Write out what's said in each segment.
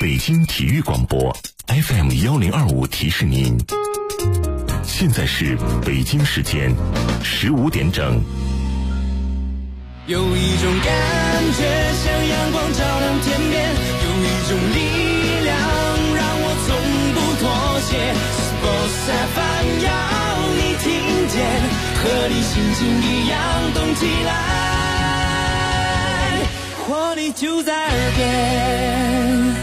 北京体育广播 FM1025提示您，现在是北京时间15点整。 有一种感觉像阳光照亮天边，有一种力量让我从不妥协。Sports FM 要你听见，和你心情一样动起来，活力就在耳边。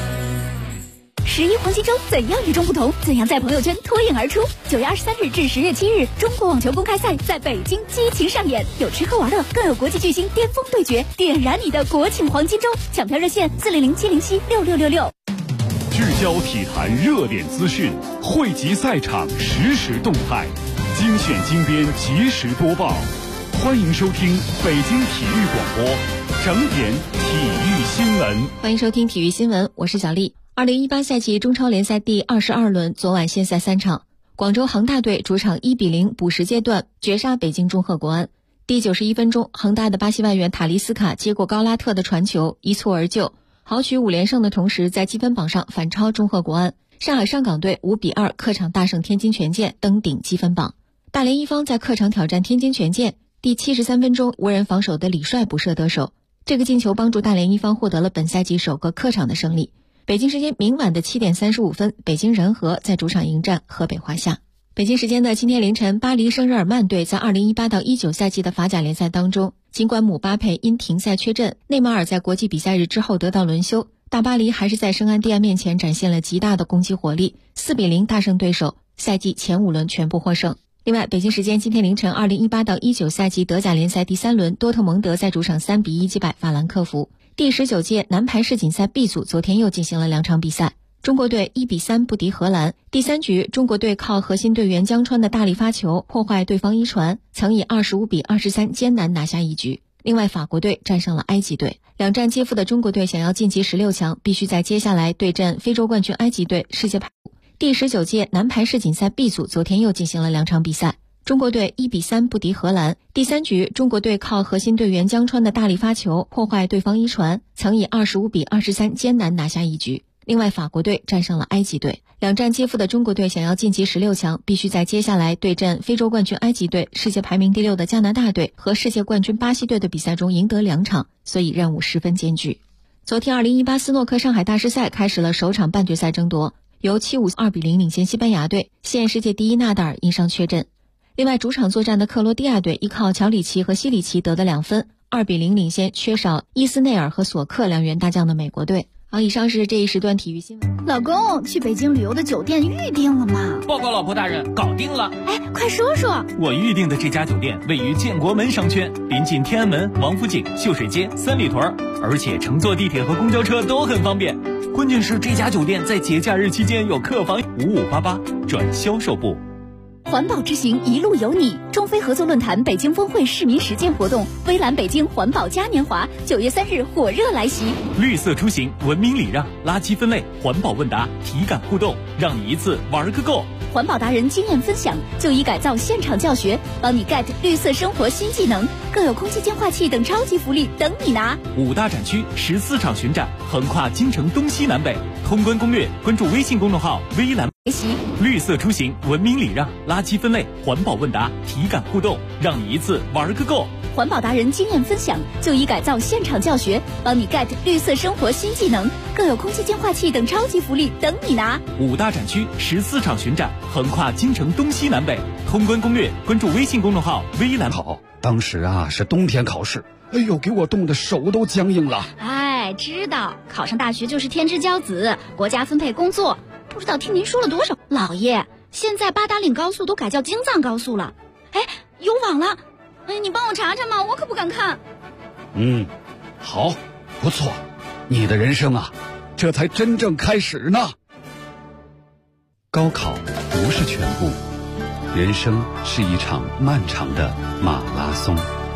11黄金周怎样与众不同？怎样在朋友圈脱颖而出？9月23日至10月7日，中国网球公开赛在北京激情上演，有吃喝玩乐，更有国际巨星巅峰对决，点燃你的国庆黄金周！抢票热线400-707-6666。 聚焦体坛热点资讯，汇集赛场实时动态，精选精编及时播报。欢迎收听北京体育广播整点体育新闻。 欢迎收听体育新闻，我是小丽。2018赛季中超联赛第22轮昨晚现赛3场，广州恒大队主场1-0补时阶段绝杀北京中赫国安。第91分钟，恒大的巴西外援塔利斯卡接过高拉特的传球，一蹴而就，豪取5连胜的同时，在积分榜上反超中赫国安。上海上港队5-2客场大胜天津权健，登顶积分榜。大连一方在客场挑战天津权健，第73分钟无人防守的李帅补射得手，这个进球帮助大连一方获得了本赛季首个客场的胜利。北京时间明晚的7点35分，北京人和在主场迎战河北华夏。北京时间的今天凌晨，巴黎圣日耳曼队在2018到19赛季的法甲联赛当中，尽管姆巴佩因停赛缺阵，内马尔在国际比赛日之后得到轮休，大巴黎还是在圣安蒂安面前展现了极大的攻击火力，4-0大胜对手，赛季前5轮全部获胜。另外，北京时间今天凌晨2018到19赛季德甲联赛第3轮，多特蒙德在主场3-1击败法兰克福。第19届男排世锦赛 B 组昨天又进行了2场比赛，中国队1-3不敌荷兰。第3局，中国队靠核心队员江川的大力发球破坏对方一传，曾以25-23艰难拿下一局。另外，法国队战胜了埃及队。2战皆负的中国队想要晋级16强，必须在接下来对阵非洲冠军埃及队世界排。第19届男排世锦赛 B 组昨天又进行了2场比赛，中国队1-3不敌荷兰。第3局，中国队靠核心队员江川的大力发球破坏对方一传，曾以25-23艰难拿下一局。另外，法国队战胜了埃及队。2战皆负的中国队想要晋级16强，必须在接下来对阵非洲冠军埃及队、世界排名第6的加拿大队和世界冠军巴西队的比赛中赢得2场，所以任务十分艰巨。昨天2018斯诺克上海大师赛开始了首场半决赛争夺，由7-5-2-0领先西班牙队，现世界第一纳达尔因伤缺阵。另外，主场作战的克罗地亚队依靠乔里奇和西里奇得的2分，2-0领先缺少伊斯内尔和索克2员大将的美国队。好，以上是这一时段体育新闻。 老公，去北京旅游的酒店预定了吗？ 报告老婆大人，搞定了。 哎，快说说。 我预定的这家酒店位于建国门商圈，临近天安门、王府井、秀水街、三里屯，而且乘坐地铁和公交车都很方便。关键是这家酒店在节假日期间有客房5588转销售部。 环保之行一路有你，中非合作论坛北京峰会市民实践活动，微蓝北京环保嘉年华9月3日火热来袭。 绿色出行，文明礼让，垃圾分类，环保问答，体感互动，让你一次玩个够。 环保达人经验分享，就医改造现场教学，帮你 get 绿色生活新技能，更有空气净化器等超级福利等你拿。 5大展区14场巡展，横跨京城东西南北。通关攻略，关注微信公众号微蓝学习。 绿色出行，文明礼让，垃圾分类，环保问答，体感互动，让你一次玩个够。 环保达人经验分享，就医改造现场教学，帮你 get 绿色生活新技能，更有空气净化器等超级福利等你拿。 5大展区14场巡展，横跨京城东西南北。通关攻略，关注微信公众号微蓝。 好，当时啊是冬天考试，哎呦，给我冻得手都僵硬了。 哎，知道考上大学就是天之骄子，国家分配工作，不知道听您说了多少。老爷，现在八达岭高速都改叫京藏高速了。哎，有网了。哎，你帮我查查嘛，我可不敢看。 好，不错，你的人生啊，这才真正开始呢。高考不是全部，人生是一场漫长的马拉松。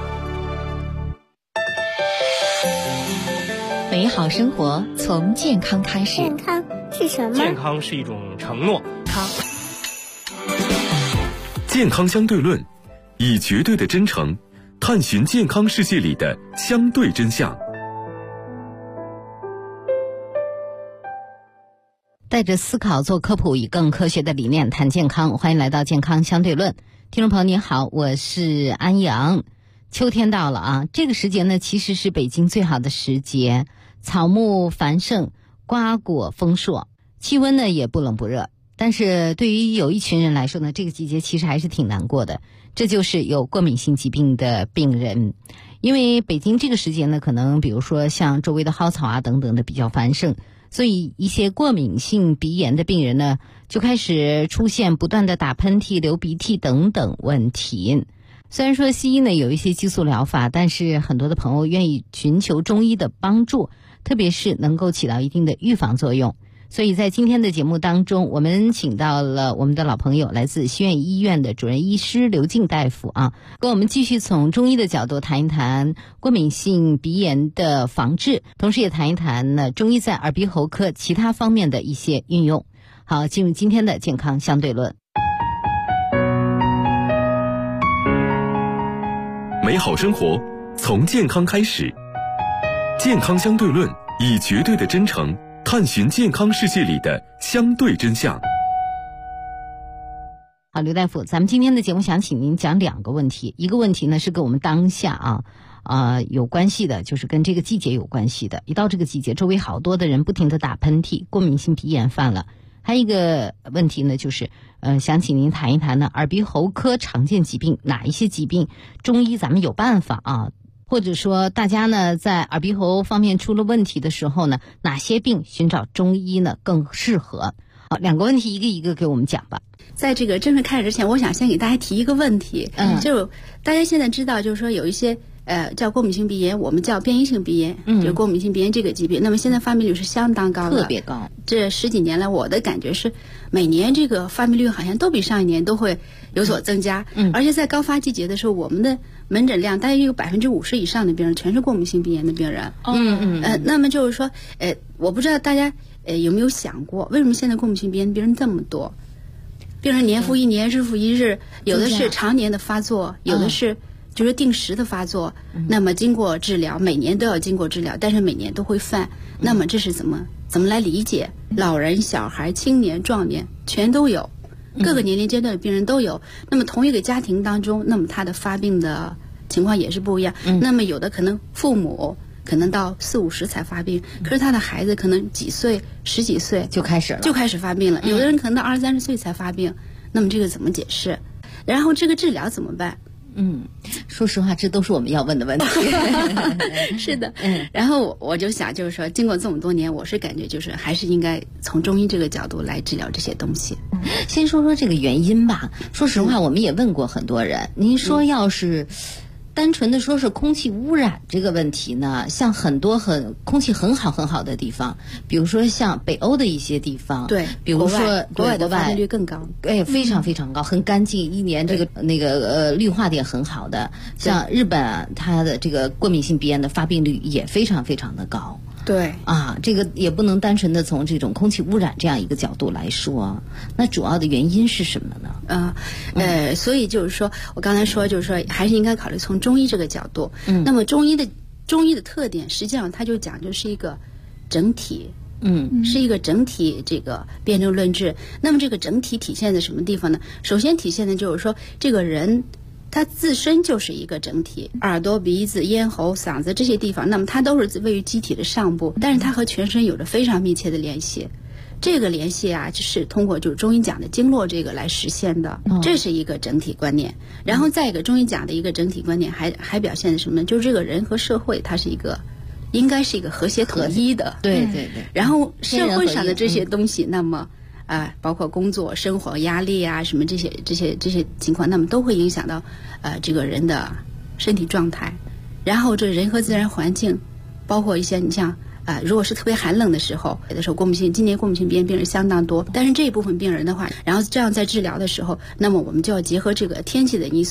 美好生活从健康开始。 健康是什么？ 健康是一种承诺。 健康相对论，以绝对的真诚探寻健康世界里的相对真相。 带着思考做科普，以更科学的理念谈健康。欢迎来到健康相对论。听众朋友你好，我是安阳。秋天到了啊，这个时节呢其实是北京最好的时节，草木繁盛，瓜果丰硕，气温呢也不冷不热。但是对于有一群人来说呢，这个季节其实还是挺难过的，这就是有过敏性疾病的病人。因为北京这个时节呢，可能比如说像周围的蒿草啊等等的比较繁盛，所以一些过敏性鼻炎的病人呢，就开始出现不断的打喷嚏、流鼻涕等等问题。虽然说西医呢有一些激素疗法，但是很多的朋友愿意寻求中医的帮助，特别是能够起到一定的预防作用。所以在今天的节目当中，我们请到了我们的老朋友，来自西苑医院的主任医师刘静大夫啊，跟我们继续从中医的角度谈一谈过敏性鼻炎的防治，同时也谈一谈呢中医在耳鼻喉科其他方面的一些运用。好，进入今天的健康相对论。 美好生活从健康开始，健康相对论以绝对的真诚探寻健康世界里的相对真相。 好，刘大夫，咱们今天的节目想请您讲2个问题。一个问题呢是跟我们当下有关系的，就是跟这个季节有关系的。一到这个季节，周围好多的人不停地打喷嚏，过敏性鼻炎犯了。还有一个问题呢，就是想请您谈一谈呢耳鼻喉科常见疾病，哪一些疾病中医咱们有办法啊？或者说大家呢在耳鼻喉方面出了问题的时候呢，哪些病寻找中医呢更适合？好，2个问题一个一个给我们讲吧。 在这个正式开始之前，我想先给大家提一个问题，就大家现在知道，就是说有一些叫过敏性鼻炎，我们叫变异性鼻炎，就是过敏性鼻炎这个疾病，那么现在发病率是相当高的， 特别高。 这10几年来，我的感觉是每年这个发病率好像都比上一年都会有所增加，而且在高发季节的时候，我们的门诊量大约有50%以上的病人全是过敏性鼻炎的病人。那么就是说，我不知道大家有没有想过，为什么现在过敏性鼻炎的病人这么多？病人年复一年，日复一日，有的是常年的发作，有的是就是定时的发作。那么经过治疗，每年都要经过治疗，但是每年都会犯。那么这是怎么来理解？老人、小孩、青年、壮年全都有，各个年龄阶段的病人都有。那么同一个家庭当中，那么他的发病的情况也是不一样。那么有的可能父母可能到40、50才发病，可是他的孩子可能几岁、10几岁就开始发病了。 有的人可能到20、30岁才发病，那么这个怎么解释？然后这个治疗怎么办？ 说实话，这都是我们要问的问题。 是的，然后我就想，就是说，经过这么多年，我是感觉就是还是应该从中医这个角度来治疗这些东西。 先说说这个原因吧。说实话，我们也问过很多人，您说要是单纯的说是空气污染这个问题呢，像很多空气很好的地方，比如说像北欧的一些地方， 对， 比如说国外的发病率更高， 非常非常高，很干净，一年这个绿化点很好的。像日本啊，它的这个过敏性鼻炎的发病率也非常非常的高。 对啊，这个也不能单纯的从这种空气污染这样一个角度来说，那主要的原因是什么呢？ 所以就是说，我刚才说就是说，还是应该考虑从中医这个角度。那么中医的特点，实际上它就讲究是一个整体。是一个整体这个辩证论治。那么这个整体体现在什么地方呢？首先体现的就是说，这个人它自身就是一个整体，耳朵、鼻子、咽喉、嗓子这些地方，那么它都是位于机体的上部，但是它和全身有着非常密切的联系。这个联系啊，就是通过就是中医讲的经络这个来实现的，这是一个整体观念。然后再一个，中医讲的一个整体观念还表现的什么呢？就是这个人和社会它是应该是一个和谐统一的。 对。 然后社会上的这些东西，那么包括工作、生活压力啊，什么这些情况，那么都会影响到这个人的身体状态。然后这人和自然环境，包括一些你像如果是特别寒冷的时候，有的时候今年过敏性鼻炎病人相当多，但是这一部分病人的话，然后这样在治疗的时候，那么我们就要结合这个天气的因素，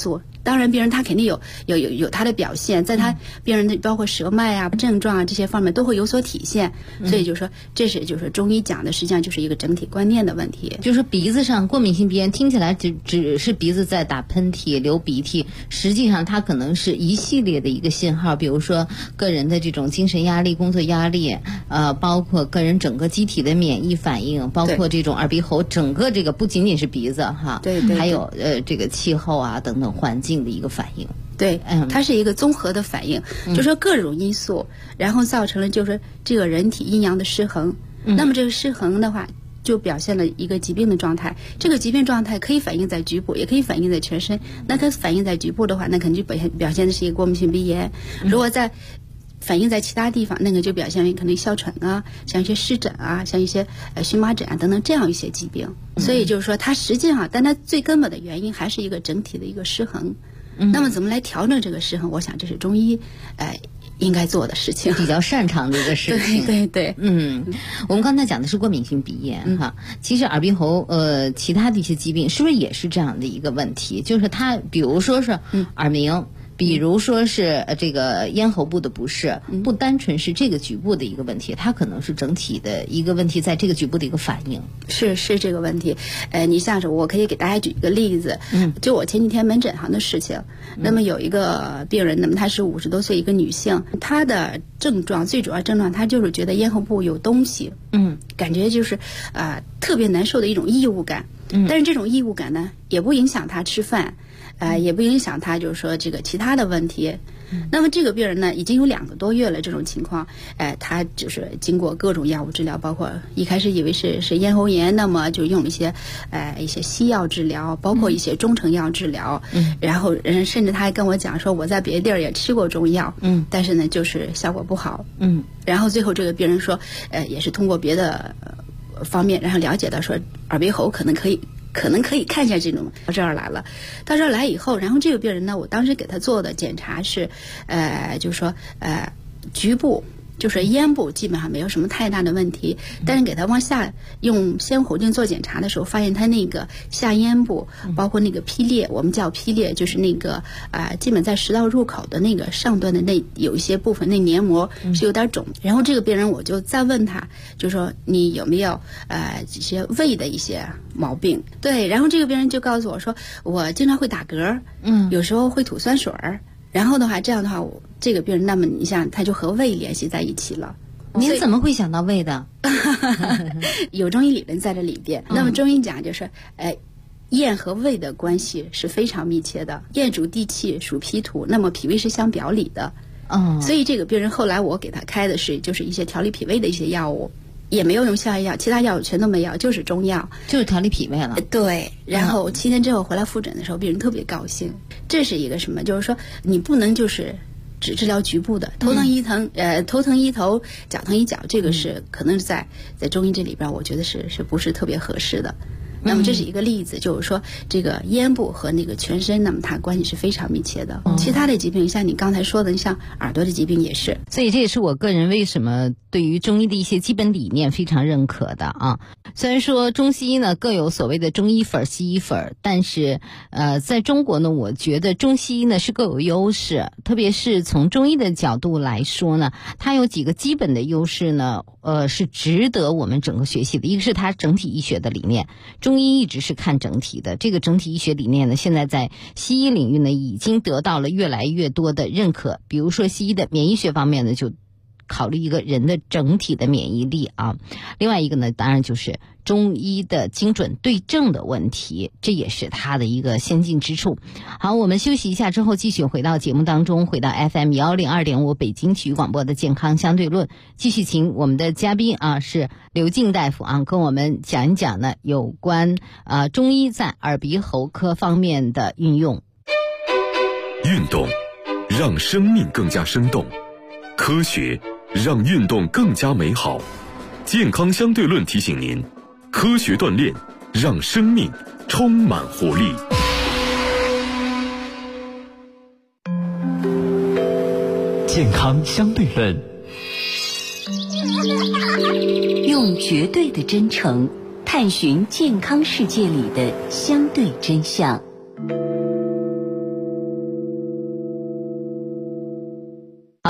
当然病人他肯定有他的表现，在他病人的包括舌脉啊、症状啊这些方面都会有所体现。所以就是说，这是就是中医讲的，实际上就是一个整体观念的问题。 就是鼻子上过敏性鼻炎听起来只是鼻子在打喷嚏、流鼻涕，实际上它可能是一系列的一个信号，比如说个人的这种精神压力、工作压力，包括个人整个机体的免疫反应，包括这种耳鼻喉，整个这个不仅仅是鼻子哈， 对， 还有这个气候啊等等环境的一个反应。 对，它是一个综合的反应，就说各种因素，然后造成了就是这个人体阴阳的失衡。那么这个失衡的话，就表现了一个疾病的状态。这个疾病状态可以反映在局部，也可以反映在全身。那它反映在局部的话，那肯定就表现的是一个过敏性鼻炎。如果在反映在其他地方，那个就表现为可能哮喘啊，像一些湿疹啊，像一些荨麻疹啊等等这样一些疾病。所以就是说，它实际上，但它最根本的原因还是一个整体的一个失衡。那么怎么来调整这个失衡？我想这是中医应该做的事情， 比较擅长的一个事情。 对， 我们刚才讲的是过敏性鼻炎哈，其实耳鼻喉其他的一些疾病是不是也是这样的一个问题？就是它比如说是耳鸣。比如说是这个咽喉部的不适，不单纯是这个局部的一个问题，它可能是整体的一个问题，在这个局部的一个反应。 是这个问题。你像是我可以给大家举一个例子，就我前几天门诊上的事情。那么有一个病人，那么她是50多岁一个女性，她的症状最主要症状，她就是觉得咽喉部有东西，感觉就是特别难受的一种异物感。但是这种异物感呢，也不影响她吃饭。也不影响他，就是说这个其他的问题。那么这个病人呢，已经有2个多月了，这种情况，他就是经过各种药物治疗，包括一开始以为是咽喉炎，那么就用了一些西药治疗，包括一些中成药治疗，然后甚至他还跟我讲说，我在别的地儿也吃过中药，但是呢，就是效果不好，然后最后这个病人说，也是通过别的方面，然后了解到说耳鼻喉可能可以看一下这种。到这儿来以后，然后这个病人呢，我当时给他做的检查是，就是说局部就是咽部基本上没有什么太大的问题，但是给他往下用鲜活镜做检查的时候，发现他那个下咽部包括那个劈裂，我们叫劈裂，就是那个基本在食道入口的那个上端的那有一些部分那黏膜是有点肿。然后这个病人我就再问他，就说你有没有这些胃的一些毛病？对，然后这个病人就告诉我说，我经常会打嗝，有时候会吐酸水儿。然后的话，这样的话，这个病人，那么你像他就和胃联系在一起了。 您怎么会想到胃的？ 有中医理论在这里边。那么中医讲就是，咽和胃的关系是非常密切的。咽主地气，属脾土，那么脾胃是相表里的。所以这个病人后来我给他开的是就是一些调理脾胃的一些药物。也没有用消炎药，其他药物全都没有，就是中药， 就是调理脾胃了。对， 然后7天之后回来复诊的时候，病人特别高兴。这是一个什么？就是说你不能就是只治疗局部的，头疼医头，脚疼医脚，这个是可能在中医这里边，我觉得是不是特别合适的。那么这是一个例子，就是说这个咽部和那个全身，那么它关系是非常密切的。其他的疾病，像你刚才说的，像耳朵的疾病也是。 所以这也是我个人为什么对于中医的一些基本理念非常认可的啊。虽然说中西医呢各有所谓的中医粉、西医粉，但是在中国呢，我觉得中西医呢是各有优势，特别是从中医的角度来说呢，它有几个基本的优势呢，是值得我们整个学习的。一个是它整体医学的理念，中医一直是看整体的，这个整体医学理念呢，现在在西医领域呢已经得到了越来越多的认可。比如说西医的免疫学方面呢，就考虑一个人的整体的免疫力啊。另外一个呢，当然就是中医的精准对症的问题，这也是它的一个先进之处。好，我们休息一下之后继续回到节目当中，回到 FM102.5 北京体育广播的健康相对论，继续请我们的嘉宾啊是刘静大夫啊，跟我们讲一讲呢有关中医在耳鼻喉科方面的运用。 运动让生命更加生动，科学让运动更加美好。健康相对论提醒您，科学锻炼让生命充满活力。 健康相对论， 用绝对的真诚探寻健康世界里的相对真相。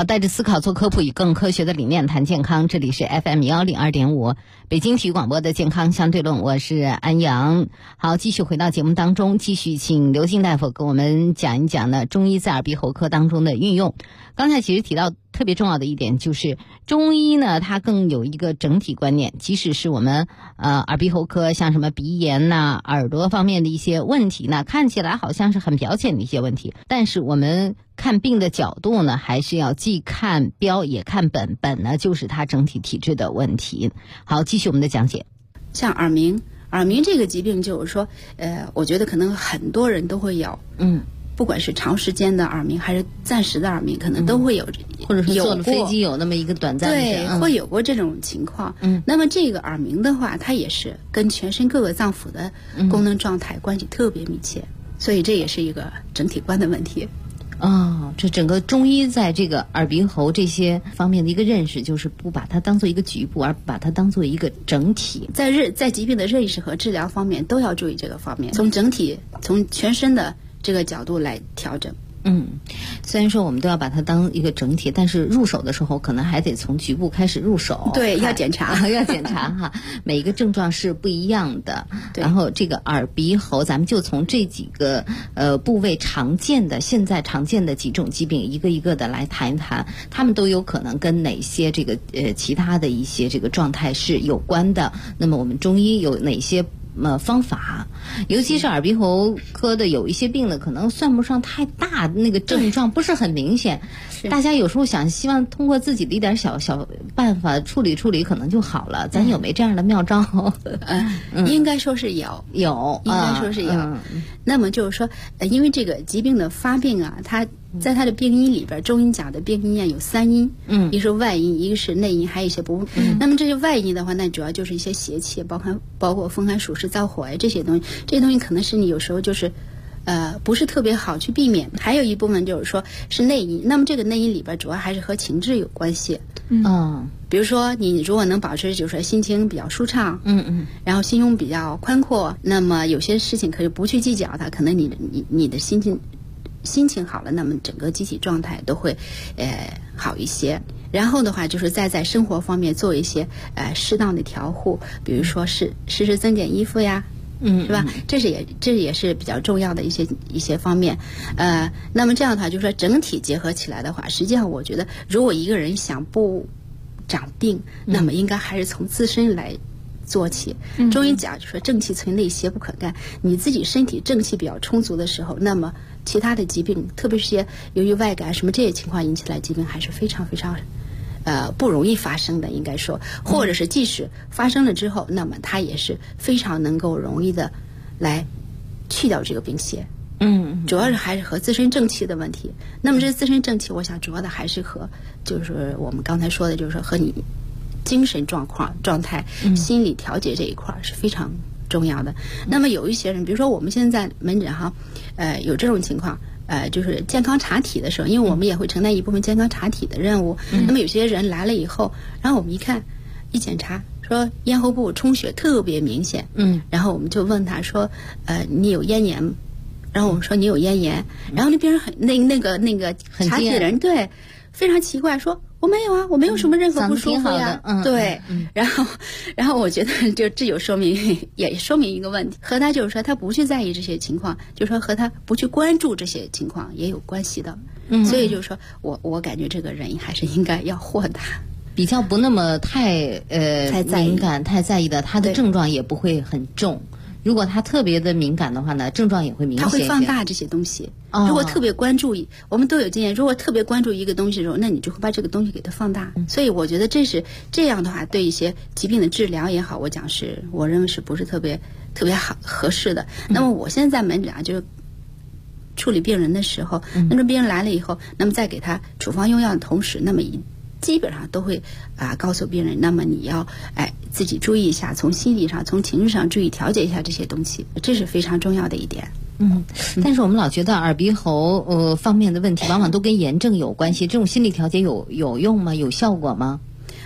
带着思考做科普，以更科学的理念谈健康。这里是 FM102.5 北京体育广播的健康相对论，我是安阳。好，继续回到节目当中，继续请刘静大夫给我们讲一讲呢中医在耳鼻喉科当中的运用。刚才其实提到特别重要的一点，就是中医呢它更有一个整体观念，即使是我们耳鼻喉科像什么鼻炎呐、耳朵方面的一些问题呢，看起来好像是很表浅的一些问题，但是我们看病的角度呢，还是要既看标也看本，本呢就是它整体体质的问题。好，继续我们的讲解。 像耳鸣这个疾病，就是说，我觉得可能很多人都会有，不管是长时间的耳鸣还是暂时的耳鸣，可能都会有， 或者是坐了飞机有那么一个短暂的对，会有过这种情况。那么这个耳鸣的话，它也是跟全身各个脏腑的功能状态关系特别密切，所以这也是一个整体观的问题。 这整个中医在这个耳鼻喉这些方面的一个认识，就是不把它当做一个局部，而把它当做一个整体。 在疾病的认识和治疗方面都要注意这个方面，从整体从全身的这个角度来调整。 虽然说我们都要把它当一个整体，但是入手的时候可能还得从局部开始入手。 对，要检查要检查哈，每一个症状是不一样的。然后这个耳鼻喉，咱们就从这几个部位现在常见的几种疾病一个一个的来谈一谈，他们都有可能跟哪些这个其他的一些这个状态是有关的。那么我们中医有哪些方法？尤其是耳鼻喉科的有一些病呢，可能算不上太大，那个症状不是很明显，大家有时候希望通过自己的一点小办法处理可能就好了。咱有没这样的妙招？ 应该说是有，应该说是有。那么就是说，因为这个疾病的发病啊，它在它的病因里边，中医讲的病因啊有3因，一个是外因，一个是内因，还有一些不。那么这些外因的话，那主要就是一些邪气，包括风寒暑湿燥火这些东西，这些东西可能是你有时候就是不是特别好去避免。还有一部分就是说是内因，那么这个内因里边主要还是和情志有关系。比如说你如果能保持就是说心情比较舒畅，然后心胸比较宽阔，那么有些事情可以不去计较它，可能你的心情好了，那么整个机体状态都会好一些。然后的话就是在生活方面做一些适当的调护，比如说时时增减衣服呀，是吧？这也是比较重要的一些方面。那么这样的话就是说整体结合起来的话，实际上我觉得如果一个人想不长病，那么应该还是从自身来做起。中医讲就说正气存内，邪不可干。你自己身体正气比较充足的时候，那么其他的疾病，特别是些由于外感什么这些情况引起来疾病，还是非常非常不容易发生的，应该说，或者是即使发生了之后，那么它也是非常能够容易的来去掉这个病邪。主要是还是和自身正气的问题。那么这自身正气，我想主要的还是和就是我们刚才说的，就是说和你精神状态、心理调节这一块是非常重要的。那么有一些人，比如说我们现在门诊有这种情况，就是健康查体的时候，因为我们也会承担一部分健康查体的任务。那么有些人来了以后，然后我们一检查，说咽喉部充血特别明显，然后我们就问他说，你有咽炎？然后我们说你有咽炎，然后那边人那个查体的人对非常奇怪，说我没有啊，我没有什么任何不舒服呀。对，然后我觉得就这也说明一个问题，和他就是说他不去在意这些情况，就是说和他不去关注这些情况也有关系的。所以就是说我感觉这个人还是应该要豁达， 比较不那么太敏感、太在意的，他的症状也不会很重。如果他特别的敏感的话呢，症状也会明显一些。他会放大这些东西。如果特别关注，我们都有经验，如果特别关注一个东西的时候，那你就会把这个东西给它放大。所以我觉得这样的话，对一些疾病的治疗也好，我认为是不是特别好合适的。那么我现在门诊就是处理病人的时候，那么病人来了以后，那么在给他处方用药的同时，那么基本上都会告诉病人，那么你要自己注意一下，从心理上从情绪上注意调节一下这些东西，这是非常重要的一点。 但是我们老觉得耳鼻喉方面的问题往往都跟炎症有关系，这种心理调节有用吗？有效果吗？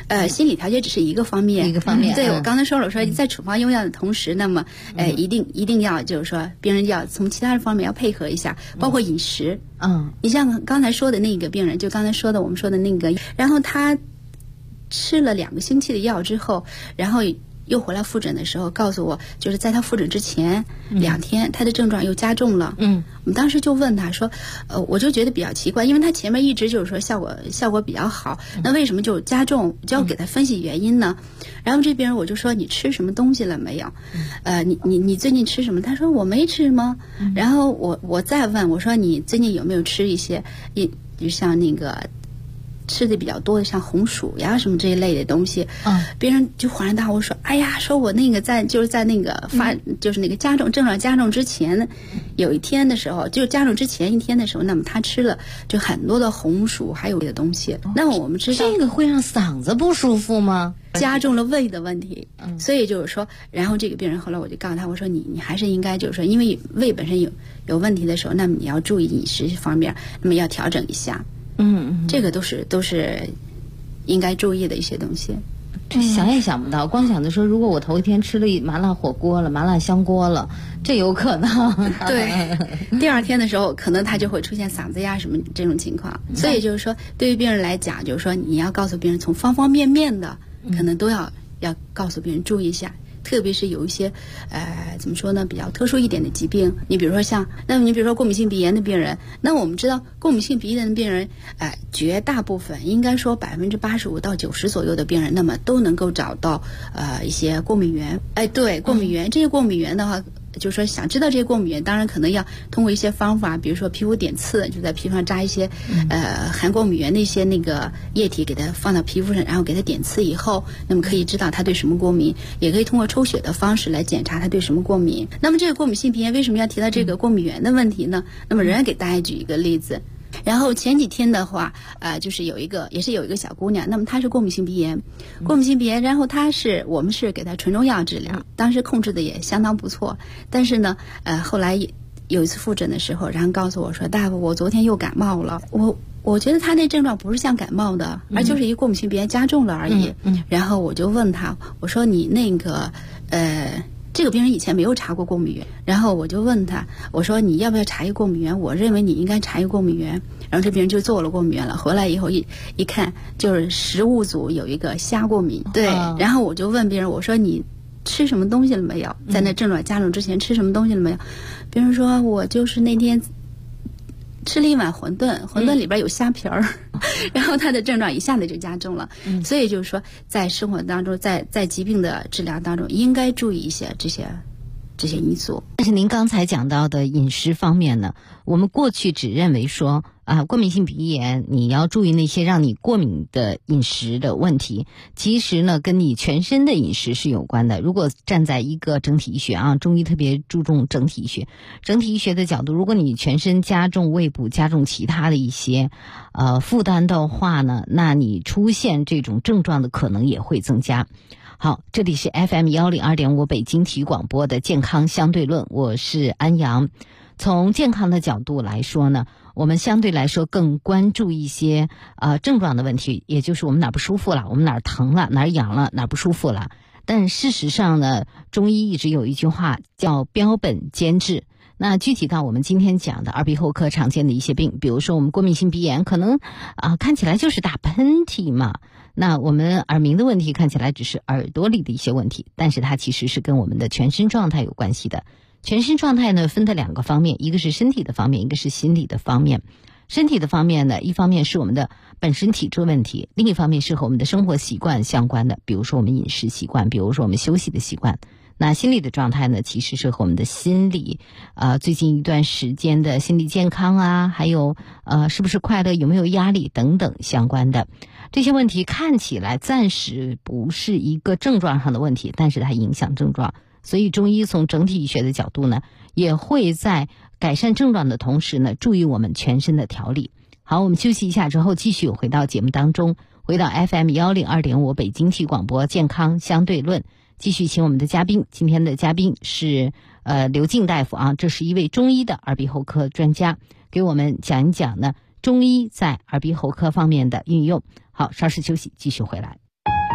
心理调节只是一个方面，对，我刚才说了，我说在处方用药的同时，那么一定要就是说，病人要从其他的方面要配合一下，包括饮食。你像刚才说的那个病人，就刚才说的我们说的那个，然后他吃了2个星期的药之后，然后又回来复诊的时候告诉我，就是在他复诊之前2天，他的症状又加重了。我们当时就问他说，我就觉得比较奇怪，因为他前面一直就是说效果比较好，那为什么就加重？就要给他分析原因呢？然后这边我就说你吃什么东西了没有？你最近吃什么？他说我没吃吗？然后我再问我说你最近有没有吃一些就像那个。吃的比较多的像红薯呀什么这一类的东西，别人就恍然大悟说，哎呀，说我那个在那个就是那个症状加重之前有一天的时候，就加重之前1天的时候，那么他吃了就很多的红薯还有别的东西。那么我们知道这个会让嗓子不舒服吗？ 加重了胃的问题，所以就是说，然后这个病人后来我就告诉他，我说你还是应该就是说，因为胃本身有问题的时候，那么你要注意饮食方面，那么要调整一下。这个都是应该注意的一些东西。 这想也想不到，光想着说，如果我头一天吃了麻辣火锅了、麻辣香锅了，这有可能。 对，第2天的时候，可能他就会出现嗓子呀什么这种情况。所以就是说，对于病人来讲，就是说你要告诉病人，从方方面面的，可能都要告诉病人注意一下。特别是有一些怎么说呢，比较特殊一点的疾病，你比如说过敏性鼻炎的病人，那我们知道过敏性鼻炎的病人绝大部分应该说85%到90%左右的病人，那么都能够找到一些过敏源。对，过敏源，这些过敏源的话，就是说想知道这些过敏源，当然可能要通过一些方法，比如说皮肤点刺，就在皮肤上扎一些含过敏源的一些那个液体，给它放到皮肤上，然后给它点刺以后，那么可以知道它对什么过敏，也可以通过抽血的方式来检查它对什么过敏。那么这个过敏性鼻炎为什么要提到这个过敏源的问题呢？那么仍然给大家举一个例子。然后前几天的话，就是有一个小姑娘，那么她是过敏性鼻炎，然后我们是给她纯中药治疗，当时控制的也相当不错，但是呢，后来有一次复诊的时候，然后告诉我说，大夫，我昨天又感冒了，我觉得她那症状不是像感冒的，而就是一个过敏性鼻炎加重了而已。然后我就问她，我说你那个这个病人以前没有查过过敏源，然后我就问他，我说你要不要查一个过敏源？我认为你应该查一个过敏源。然后这病人就做了过敏源了，回来以后一看，就是食物组有一个虾过敏。对，然后我就问病人，我说你吃什么东西了没有？在那症状加重之前吃什么东西了没有？病人说我就是那天吃了一碗馄饨里边有虾皮儿，然后他的症状一下子就加重了。所以就是说，在生活当中，在疾病的治疗当中，应该注意一些这些因素。 但是您刚才讲到的饮食方面呢，我们过去只认为说过敏性鼻炎你要注意那些让你过敏的饮食的问题，其实呢跟你全身的饮食是有关的。如果站在一个整体医学中医特别注重整体医学的角度，如果你全身加重胃部加重其他的一些负担的话呢，那你出现这种症状的可能也会增加。好，这里是 FM102.5 北京体育广播的健康相对论，我是安阳。从健康的角度来说呢，我们相对来说更关注一些症状的问题，也就是我们哪不舒服了，我们哪疼了，哪痒了，哪不舒服了。但事实上呢，中医一直有一句话叫标本兼治。那具体到我们今天讲的耳鼻喉科常见的一些病，比如说我们过敏性鼻炎，可能看起来就是打喷嚏嘛，那我们耳鸣的问题看起来只是耳朵里的一些问题，但是它其实是跟我们的全身状态有关系的。全身状态呢分的2个方面，一个是身体的方面，一个是心理的方面。身体的方面呢，一方面是我们的本身体质问题，另一方面是和我们的生活习惯相关的，比如说我们饮食习惯，比如说我们休息的习惯。那心理的状态呢，其实是和我们的心理最近一段时间的心理健康还有是不是快乐，有没有压力等等相关的。这些问题看起来暂时不是一个症状上的问题，但是它影响症状。所以中医从整体医学的角度呢，也会在改善症状的同时呢，注意我们全身的调理。好，我们休息一下之后继续回到节目当中，回到 FM102.5 北京体育广播健康相对论，继续请我们的嘉宾。今天的嘉宾是刘静大夫这是一位中医的耳鼻喉科专家，给我们讲一讲呢中医在耳鼻喉科方面的运用。好，稍事休息，继续回来。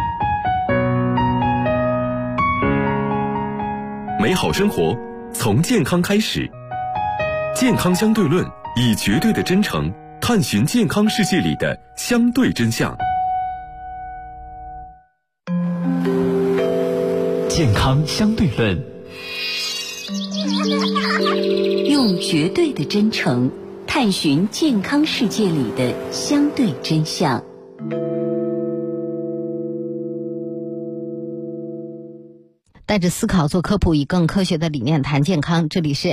美好生活从健康开始。健康相对论，以绝对的真诚探寻健康世界里的相对真相。 健康相对论， 用绝对的真诚探寻健康世界里的相对真相。 带着思考做科普，以更科学的理念谈健康。这里是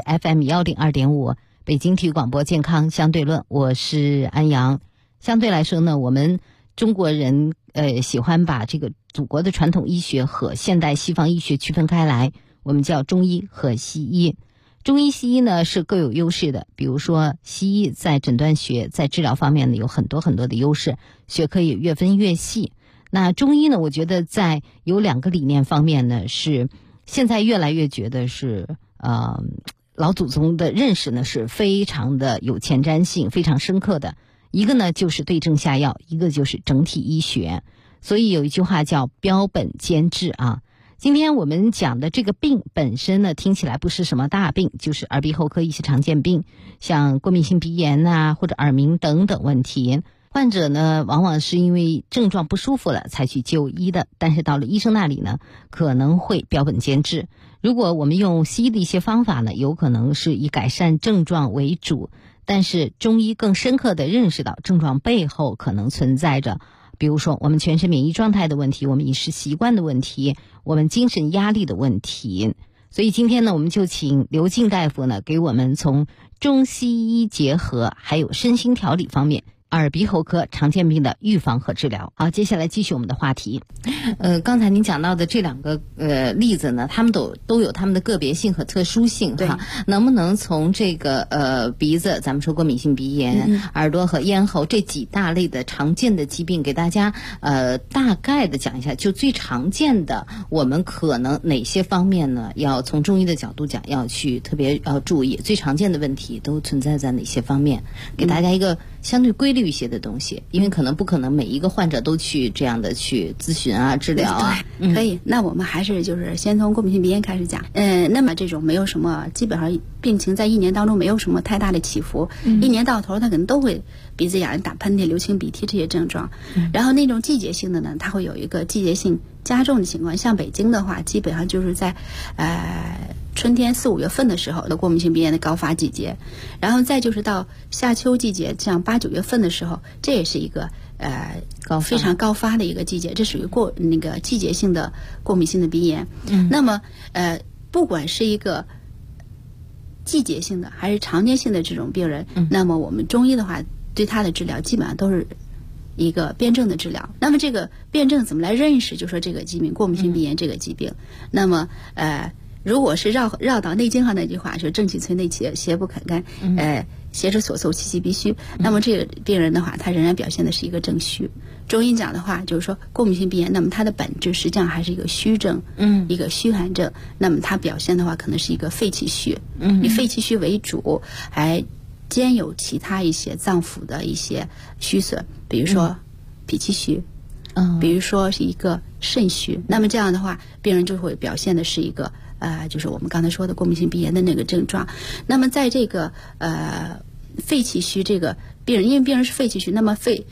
FM102.5 北京体育广播健康相对论，我是安阳。相对来说呢，我们中国人喜欢把这个祖国的传统医学和现代西方医学区分开来，我们叫中医和西医。中医西医呢是各有优势的，比如说西医在诊断学在治疗方面呢有很多的优势，学科也越分越细。那中医呢，我觉得在有2个理念方面呢，是现在越来越觉得是老祖宗的认识呢是非常的有前瞻性，非常深刻的。一个呢就是对症下药，一个就是整体医学。所以有一句话叫标本兼治啊。今天我们讲的这个病本身呢，听起来不是什么大病，就是耳鼻喉科一些常见病，像过敏性鼻炎啊或者耳鸣等等问题。患者呢往往是因为症状不舒服了才去就医的，但是到了医生那里呢可能会标本兼治。如果我们用西医的一些方法呢，有可能是以改善症状为主，但是中医更深刻地认识到症状背后可能存在着比如说我们全身免疫状态的问题，我们饮食习惯的问题，我们精神压力的问题。所以今天呢，我们就请刘静大夫呢给我们从中西医结合还有身心调理方面耳鼻喉科常见病的预防和治疗。好，接下来继续我们的话题。刚才您讲到的这2个例子呢，他们都有他们的个别性和特殊性哈。能不能从这个鼻子，咱们说过敏性鼻炎、耳朵和咽喉这几大类的常见的疾病，给大家大概的讲一下，就最常见的，我们可能哪些方面呢，要从中医的角度讲，要去特别要注意，最常见的问题都存在在哪些方面，给大家一个相对规律一些的东西，因为不可能每一个患者都去这样的去咨询啊、治疗啊。 可以，那我们还是就是先从过敏性鼻炎开始讲。那么这种没有什么，基本上病情在1年当中没有什么太大的起伏，1年到头它可能都会鼻子痒、打喷嚏、流清鼻涕这些症状。然后那种季节性的呢，它会有一个季节性加重的情况。像北京的话，基本上就是在春天4、5月份的时候的过敏性鼻炎的高发季节，然后再就是到夏秋季节，像8、9月份的时候，这也是一个非常高发的一个季节，这属于那个季节性的过敏性的鼻炎。那么不管是一个季节性的还是常年性的这种病人，那么我们中医的话对他的治疗基本上都是一个辩证的治疗。那么这个辩证怎么来认识，就说这个疾病过敏性鼻炎这个疾病，那么如果是绕到内经上那句话，说正气存内，邪不可干，邪之所受，气气必虚。那么这个病人的话，他仍然表现的是一个正虚。中医讲的话，就是说过敏性鼻炎，那么它的本质实际上还是一个虚症，一个虚寒症。那么它表现的话，可能是一个肺气虚，以肺气虚为主，还兼有其他一些脏腑的一些虚损，比如说脾气虚，比如说是一个肾虚。那么这样的话，病人就会表现的是一个就是我们刚才说的过敏性鼻炎的那个症状。那么在这个肺气虚这个病人，因为病人是肺气虚，那么肺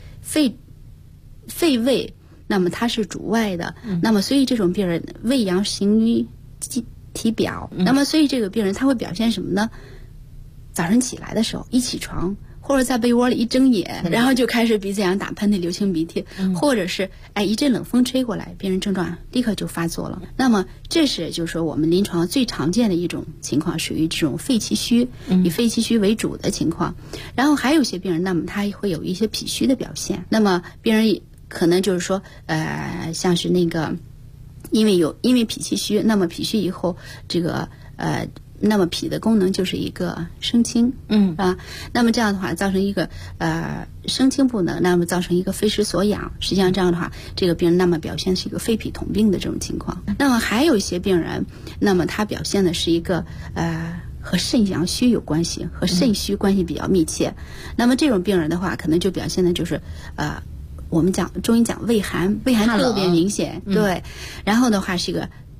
胃，那么它是主外的，那么所以这种病人胃阳行于体表，那么所以这个病人他会表现什么呢？早晨起来的时候一起床，或者在被窝里一睁眼，然后就开始鼻子痒、打喷嚏、流清鼻涕，或者是一阵冷风吹过来，病人症状立刻就发作了。那么这是就是说我们临床最常见的一种情况，属于这种肺气虚，以肺气虚为主的情况。然后还有一些病人，那么他会有一些脾虚的表现。那么病人可能就是说像是那个因为脾气虚，那么脾虚以后这个那么脾的功能就是一个升清，那么这样的话造成一个升清不能，那么造成一个肺失所养，实际上这样的话，这个病人那么表现是一个肺脾同病的这种情况。那么还有一些病人，那么他表现的是一个和肾阳虚有关系，和肾虚关系比较密切。那么这种病人的话，可能就表现的就是我们中医讲胃寒特别明显，对。然后的话是一个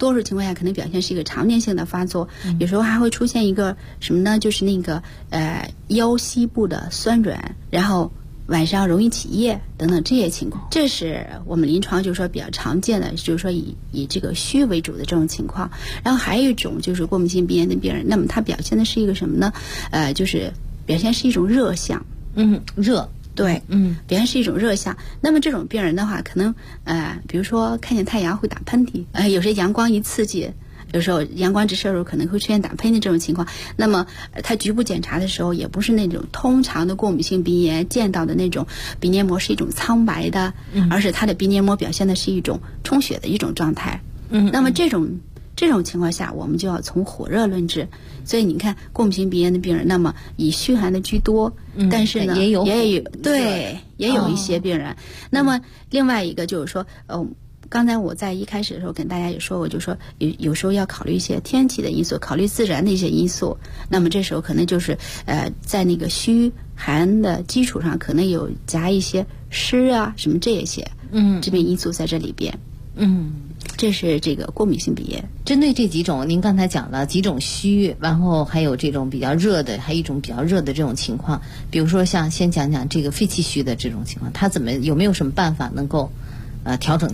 多数情况下可能表现是一个常年性的发作，有时候还会出现一个什么呢？就是那个腰膝部的酸软，然后晚上容易起夜等等这些情况，这是我们临床就是说比较常见的，就是说以这个虚为主的这种情况。然后还有一种就是过敏性鼻炎的病人，那么他表现的是一个什么呢？就是表现是一种热象。 热。 对，表现是一种热象。那么这种病人的话，可能比如说看见太阳会打喷嚏，有时阳光一刺激，有时候阳光直射入可能会出现打喷嚏这种情况。那么他局部检查的时候，也不是那种通常的过敏性鼻炎见到的那种鼻黏膜是一种苍白的，而是他的鼻黏膜表现的是一种充血的一种状态。那么这种情况下，我们就要从火热论治。所以你看，过敏性鼻炎的病人，那么以虚寒的居多，但是呢，也有一些病人。那么另外一个就是说，刚才我在一开始的时候跟大家也说过，就说有时候要考虑一些天气的因素，考虑自然的一些因素。那么这时候可能就是在那个虚寒的基础上，可能有加一些湿啊什么这些这边因素在这里边。这是这个过敏性鼻炎。 针对这几种，您刚才讲了几种虚，然后还有这种比较热的，还有一种比较热的这种情况。比如说像先讲讲这个肺气虚的这种情况，它有没有什么办法能够调整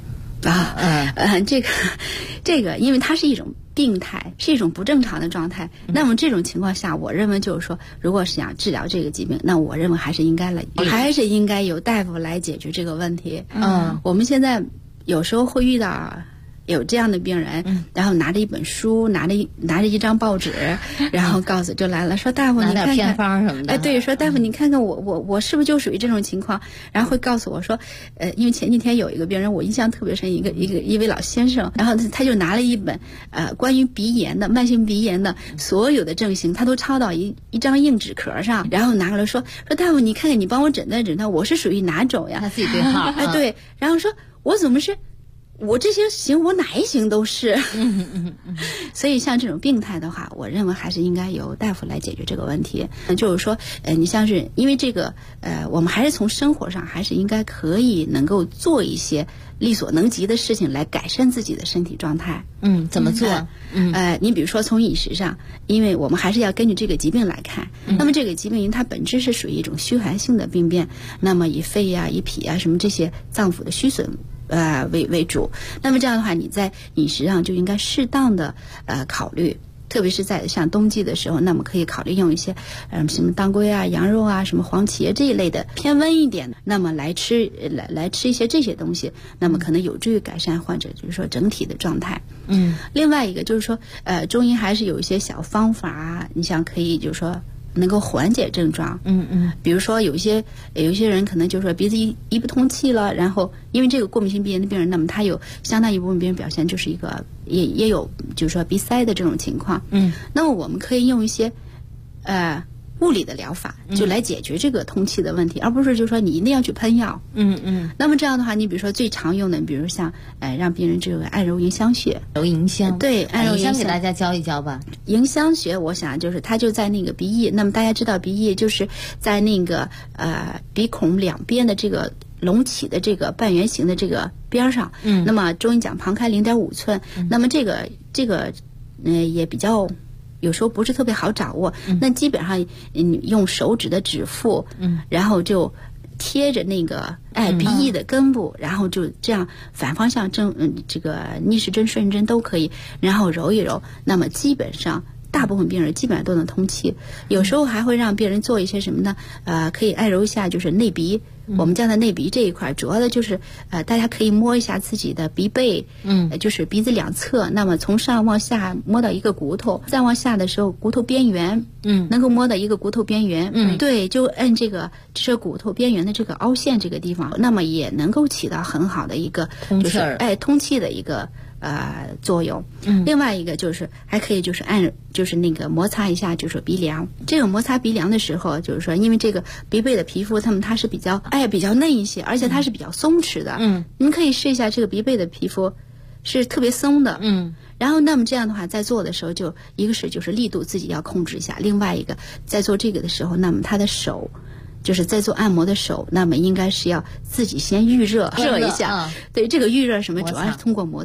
这个因为它是一种病态，是一种不正常的状态。那么这种情况下，我认为就是说，如果是想治疗这个疾病，那我认为还是应该由大夫来解决这个问题。我们现在有时候会遇到有这样的病人，然后拿着一本书，拿着一张报纸，然后就来了，说大夫你看看偏方什么的。 对，说大夫你看看我是不是就属于这种情况？然后会告诉我说，因为前几天有一个病人我印象特别深，一位老先生，然后他就拿了一本关于鼻炎的慢性鼻炎的所有的症型，他都抄到一张硬纸壳上，然后拿过来说大夫你看看你帮我诊断我是属于哪种呀？ 他自己对号。 对，然后说我怎么是？我这些型，我哪一型都是。所以像这种病态的话，我认为还是应该由大夫来解决这个问题。就是说，你像是因为这个，我们还是从生活上还是应该可以能够做一些力所能及的事情来改善自己的身体状态。 怎么做？ 你比如说从饮食上，因为我们还是要根据这个疾病来看。那么这个疾病因为它本质是属于一种虚寒性的病变，那么以肺呀、以脾啊什么这些脏腑的虚损为主。那么这样的话，你在饮食上就应该适当的考虑，特别是在像冬季的时候，那么可以考虑用一些什么当归啊、羊肉啊、什么黄芪这一类的偏温一点的，那么来吃一些这些东西，那么可能有助于改善患者就是说整体的状态。另外一个就是说中医还是有一些小方法啊，你像可以就是说能够缓解症状。比如说有一些人可能就是说鼻子一不通气了，然后因为这个过敏性鼻炎的病人，那么他有相当一部分病人表现就是一个也有就是说鼻塞的这种情况。那么我们可以用一些物理的疗法就来解决这个通气的问题，而不是就是说你一定要去喷药。那么这样的话，你比如说最常用的，比如像让病人这个按揉迎香穴。 揉迎香。 对，按揉迎香给大家教一教吧。 迎香穴我想就是它就在那个鼻翼，那么大家知道鼻翼就是在那个鼻孔两边的这个隆起的这个半圆形的这个边上。那么中医讲旁开0.5寸，那么这个也比较有时候不是特别好掌握。那基本上用手指的指腹，然后就贴着那个鼻翼的根部，然后就这样反方向这个逆时针顺时针都可以，然后揉一揉，那么基本上大部分病人基本上都能通气。有时候还会让病人做一些什么呢？可以按揉一下就是内鼻。我们讲的内鼻这一块主要的就是大家可以摸一下自己的鼻背，就是鼻子两侧，那么从上往下摸到一个骨头，再往下的时候骨头边缘，能够摸到一个骨头边缘，对，就按这个就是骨头边缘的这个凹陷这个地方，那么也能够起到很好的一个就是通气的一个作用。另外一个就是还可以就是就是那个摩擦一下就是鼻梁。这个摩擦鼻梁的时候，就是说因为这个鼻背的皮肤它是比较嫩一些，而且它是比较松弛的。你们可以试一下这个鼻背的皮肤是特别松的。然后那么这样的话在做的时候，就一个是就是力度自己要控制一下，另外一个在做这个的时候，那么他的手就是在做按摩的手，那么应该是要自己先预热一下。对，这个预热什么主要是通过摩擦。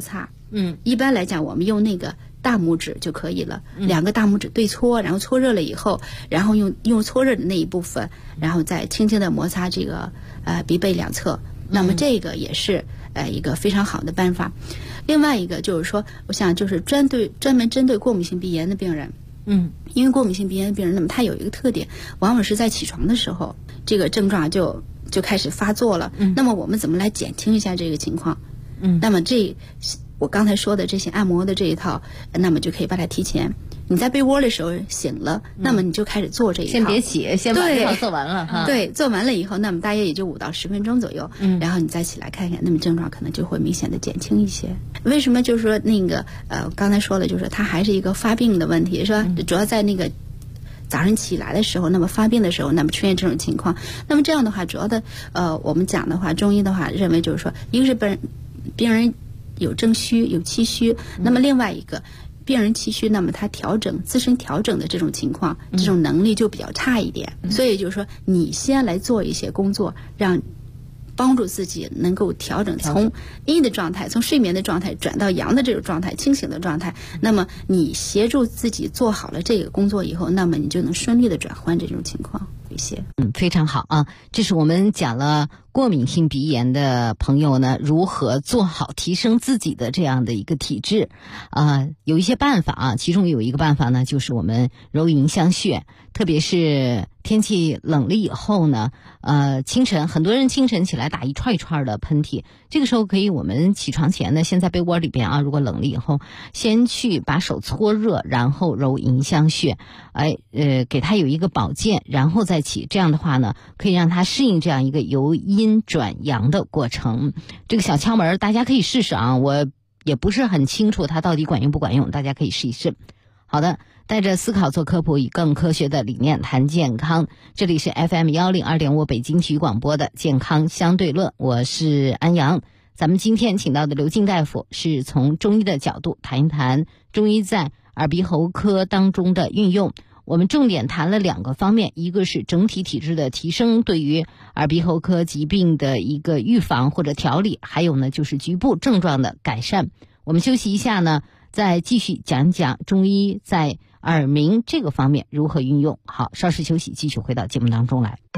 一般来讲我们用那个大拇指就可以了，2个大拇指对搓，然后搓热了以后，然后用搓热的那一部分，然后再轻轻的摩擦这个鼻背两侧。那么这个也是一个非常好的办法。另外一个就是说，我想就是专门针对过敏性鼻炎的病人，因为过敏性鼻炎的病人，那么他有一个特点，往往是在起床的时候，这个症状就开始发作了。那么我们怎么来减轻一下这个情况？那么我刚才说的这些按摩的这一套，那么就可以把它提前。你在被窝的时候醒了，那么你就开始做这一套。 先别起，先把这套做完了哈。 对，做完了以后，那么大约也就5到10分钟左右。然后你再起来看看，那么症状可能就会明显的减轻一些。为什么就是说那个刚才说了，就是它还是一个发病的问题，是吧？主要在那个早上起来的时候，那么发病的时候，那么出现这种情况。那么这样的话，主要的我们讲的话，中医的话认为就是说，一个是病人有正虚有气虚，那么另外一个病人气虚，那么他自身调整的这种情况，这种能力就比较差一点。所以就是说，你先来做一些工作，帮助自己能够调整从阴的状态，从睡眠的状态转到阳的这种状态，清醒的状态。那么你协助自己做好了这个工作以后，那么你就能顺利的转换这种情况一些。 非常好啊！这是我们讲了过敏性鼻炎的朋友呢，如何做好提升自己的这样的一个体质有一些办法啊，其中有一个办法呢，就是我们揉迎香穴，特别是天气冷了以后呢，清晨很多人清晨起来打一串一串的喷嚏，这个时候可以我们起床前呢，先在被窝里边啊，如果冷了以后，先去把手搓热，然后揉迎香穴，给它有一个保健，然后再起，这样的话呢，可以让它适应这样一个由阴转阳的过程。这个小窍门大家可以试试啊，我也不是很清楚它到底管用不管用，大家可以试一试。好的，带着思考做科普，以更科学的理念谈健康。这里是 FM102.5 北京体育广播的健康相对论，我是安阳。咱们今天请到的刘静大夫是从中医的角度谈一谈中医在耳鼻喉科当中的运用。我们重点谈了2个方面，一个是整体体质的提升，对于耳鼻喉科疾病的一个预防或者调理，还有呢就是局部症状的改善。我们休息一下呢，再继续讲讲中医在耳鸣这个方面如何运用。好，稍事休息，继续回到节目当中来。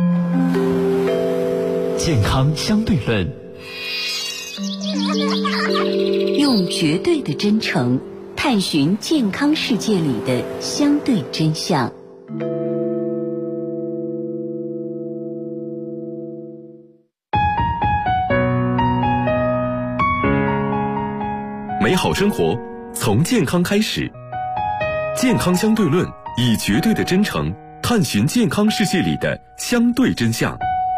健康相对论， 用绝对的真诚探寻健康世界里的相对真相。 美好生活从健康开始，健康相对论以绝对的真诚探寻健康世界里的相对真相。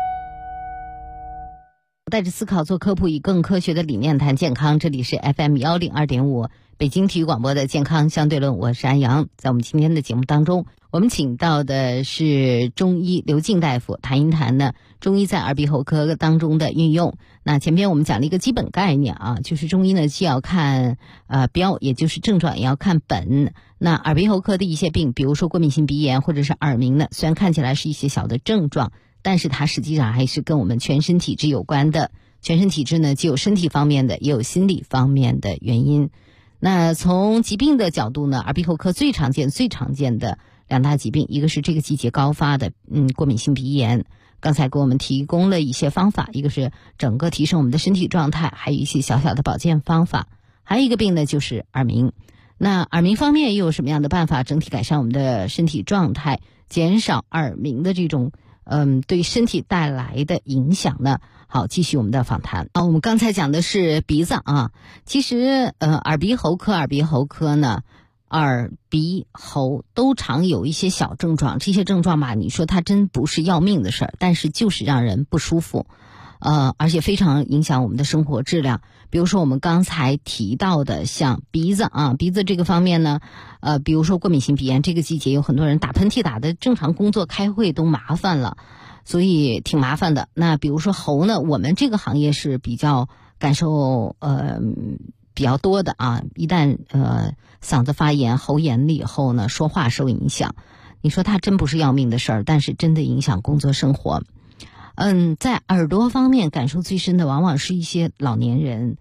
带着思考做科普，以更科学的理念谈健康。这里是 FM102.5 北京体育广播的健康相对论，我是安阳。在我们今天的节目当中，我们请到的是中医刘静大夫，谈一谈呢中医在耳鼻喉科当中的运用。那前边我们讲了一个基本概念啊，就是中医呢既要看标，也就是症状，也要看本。那耳鼻喉科的一些病，比如说过敏性鼻炎或者是耳鸣呢，虽然看起来是一些小的症状，但是它实际上还是跟我们全身体质有关的。全身体质呢，既有身体方面的，也有心理方面的原因。那从疾病的角度呢，耳鼻喉科最常见的2大疾病，一个是这个季节高发的过敏性鼻炎，刚才给我们提供了一些方法，一个是整个提升我们的身体状态，还有一些小小的保健方法。还有一个病呢，就是耳鸣。那耳鸣方面又有什么样的办法整体改善我们的身体状态，减少耳鸣的这种对身体带来的影响呢？好，继续我们的访谈我们刚才讲的是鼻子啊，其实耳鼻喉科呢，耳鼻喉都常有一些小症状，这些症状吧，你说它真不是要命的事儿，但是就是让人不舒服，而且非常影响我们的生活质量。比如说我们刚才提到的像鼻子这个方面呢，比如说过敏性鼻炎，这个季节有很多人打喷嚏打的正常工作开会都麻烦了，所以挺麻烦的。那比如说喉呢，我们这个行业是比较感受比较多的啊，一旦嗓子发炎喉炎了以后呢，说话受影响。你说它真不是要命的事儿，但是真的影响工作生活。在耳朵方面感受最深的往往是一些老年人。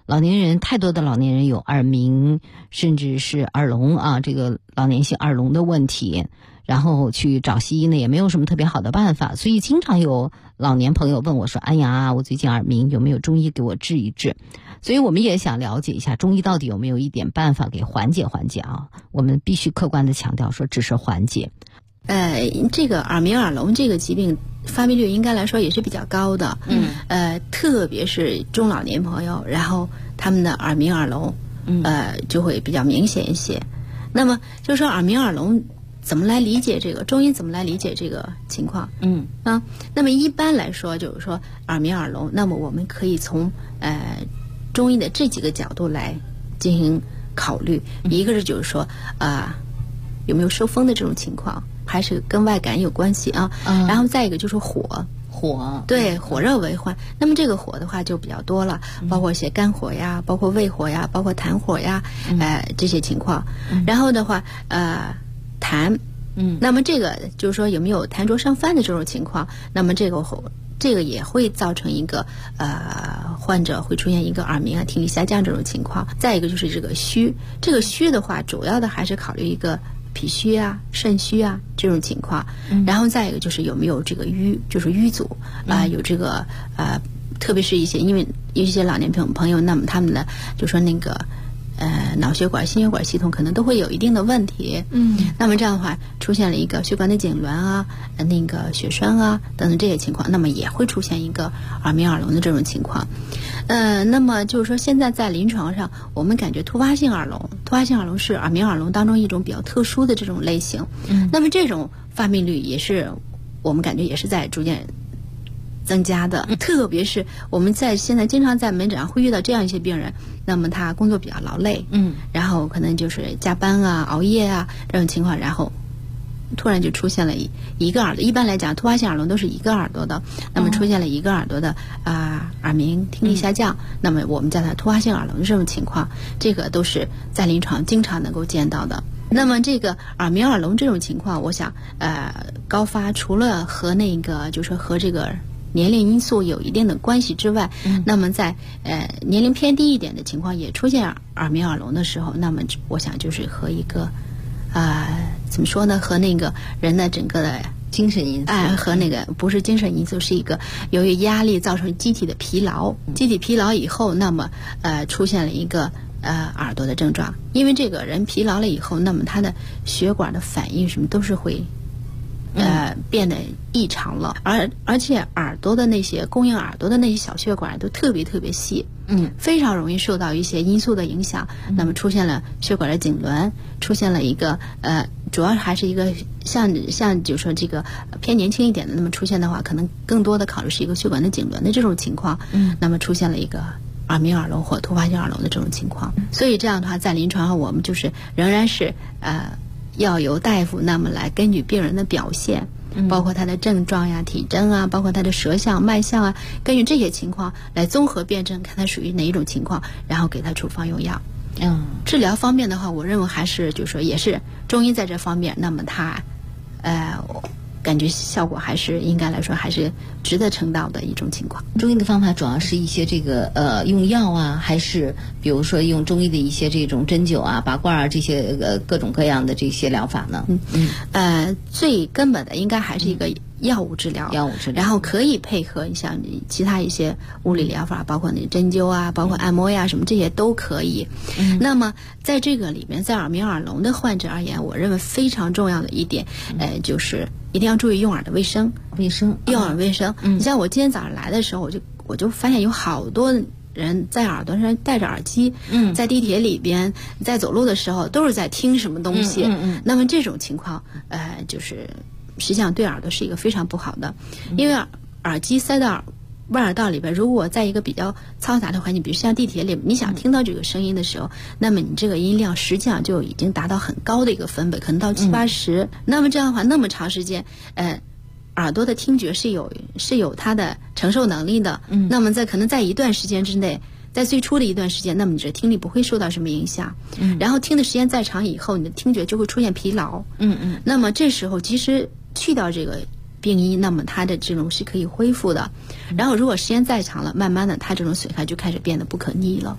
老年人太多的老年人有耳鸣，甚至是耳聋啊，这个老年性耳聋的问题，然后去找西医呢也没有什么特别好的办法，所以经常有老年朋友问我说，哎呀，我最近耳鸣，有没有中医给我治一治？所以我们也想了解一下中医到底有没有一点办法给缓解缓解啊？我们必须客观的强调说只是缓解。 这个耳鸣耳聋这个疾病发病率应该来说也是比较高的，特别是中老年朋友，然后他们的耳鸣耳聋，就会比较明显一些。那么就是说耳鸣耳聋怎么来理解这个中医怎么来理解这个情况？那么一般来说就是说耳鸣耳聋，那么我们可以从中医的这几个角度来进行考虑。一个是就是说有没有受风的这种情况，还是跟外感有关系啊？然后再一个就是火，对，火热为患。那么这个火的话就比较多了，包括一些肝火呀，包括胃火呀，包括痰火呀，这些情况。然后的话，痰，那么这个就是说有没有痰浊上犯的这种情况？那么这个也会造成一个患者会出现一个耳鸣啊、听力下降这种情况。再一个就是这个虚，这个虚的话，主要的还是考虑一个脾虚啊、肾虚啊这种情况，然后再一个就是有没有这个瘀，就是瘀阻有这个特别是因为一些老年朋友，那么他们的就说那个脑血管、心血管系统可能都会有一定的问题，那么这样的话出现了一个血管的痉挛啊、那个血栓啊等等这些情况，那么也会出现一个耳鸣耳聋的这种情况。那么就是说现在在临床上，我们感觉突发性耳聋是耳鸣耳聋当中一种比较特殊的这种类型，那么这种发病率也是我们感觉也是在逐渐增加的，特别是我们现在经常在门诊上会遇到这样一些病人，那么他工作比较劳累，然后可能就是加班啊、熬夜啊这种情况，然后突然就出现了一个耳朵。一般来讲，突发性耳聋都是一个耳朵的，那么出现了一个耳朵的耳鸣、听力下降，那么我们叫它突发性耳聋的这种情况，这个都是在临床经常能够见到的。那么这个耳鸣耳聋这种情况，我想高发除了和那个就是说和这个年龄因素有一定的关系之外，那么在年龄偏低一点的情况也出现耳鸣耳聋的时候，那么我想就是和一个怎么说呢，和那个人的整个的精神因素， 和那个不是精神因素，是一个由于压力造成机体的疲劳，机体疲劳以后，那么出现了一个耳朵的症状。因为这个人疲劳了以后，那么他的血管的反应什么都是会变得异常了，而且耳朵的那些供应耳朵的那些小血管都特别特别细，非常容易受到一些因素的影响，那么出现了血管的痉挛，出现了一个主要还是一个像就是说这个偏年轻一点的，那么出现的话，可能更多的考虑是一个血管的痉挛的这种情况，那么出现了一个耳鸣耳聋或突发性耳聋的这种情况。所以这样的话，在临床上我们就是仍然是要由大夫那么来根据病人的表现，包括他的症状呀、体征啊，包括他的舌象、脉象啊，根据这些情况来综合辩证，看他属于哪一种情况，然后给他处方用药。治疗方面的话，我认为还是就是说也是中医在这方面，那么他感觉效果还是应该来说还是值得称道的一种情况。 中医的方法主要是一些这个用药啊，还是比如说用中医的一些这种针灸啊、拔罐啊这些各种各样的这些疗法呢？ 最根本的应该还是一个药物治疗，然后可以配合像其他一些物理疗法，包括那针灸啊，包括按摩呀什么这些都可以。那么在这个里面，在耳鸣耳聋的患者而言，我认为非常重要的一点，就是一定要注意用耳的卫生，用耳卫生。你像我今天早上来的时候，我就发现有好多人在耳朵上戴着耳机，在地铁里边，在走路的时候都是在听什么东西。那么这种情况，就是实际上对耳朵是一个非常不好的，因为耳机塞到外耳道里边，如果在一个比较嘈杂的环境，比如像地铁里，你想听到这个声音的时候，那么你这个音量实际上就已经达到很高的一个分贝，可能到70-80。那么这样的话，那么长时间，耳朵的听觉是有它的承受能力的。那么可能在一段时间之内，在最初的一段时间，那么你这听力不会受到什么影响。然后听的时间再长以后，你的听觉就会出现疲劳。那么这时候其实去掉这个病因，那么它的这种是可以恢复的。然后如果时间再长了，慢慢的它这种损害就开始变得不可逆了。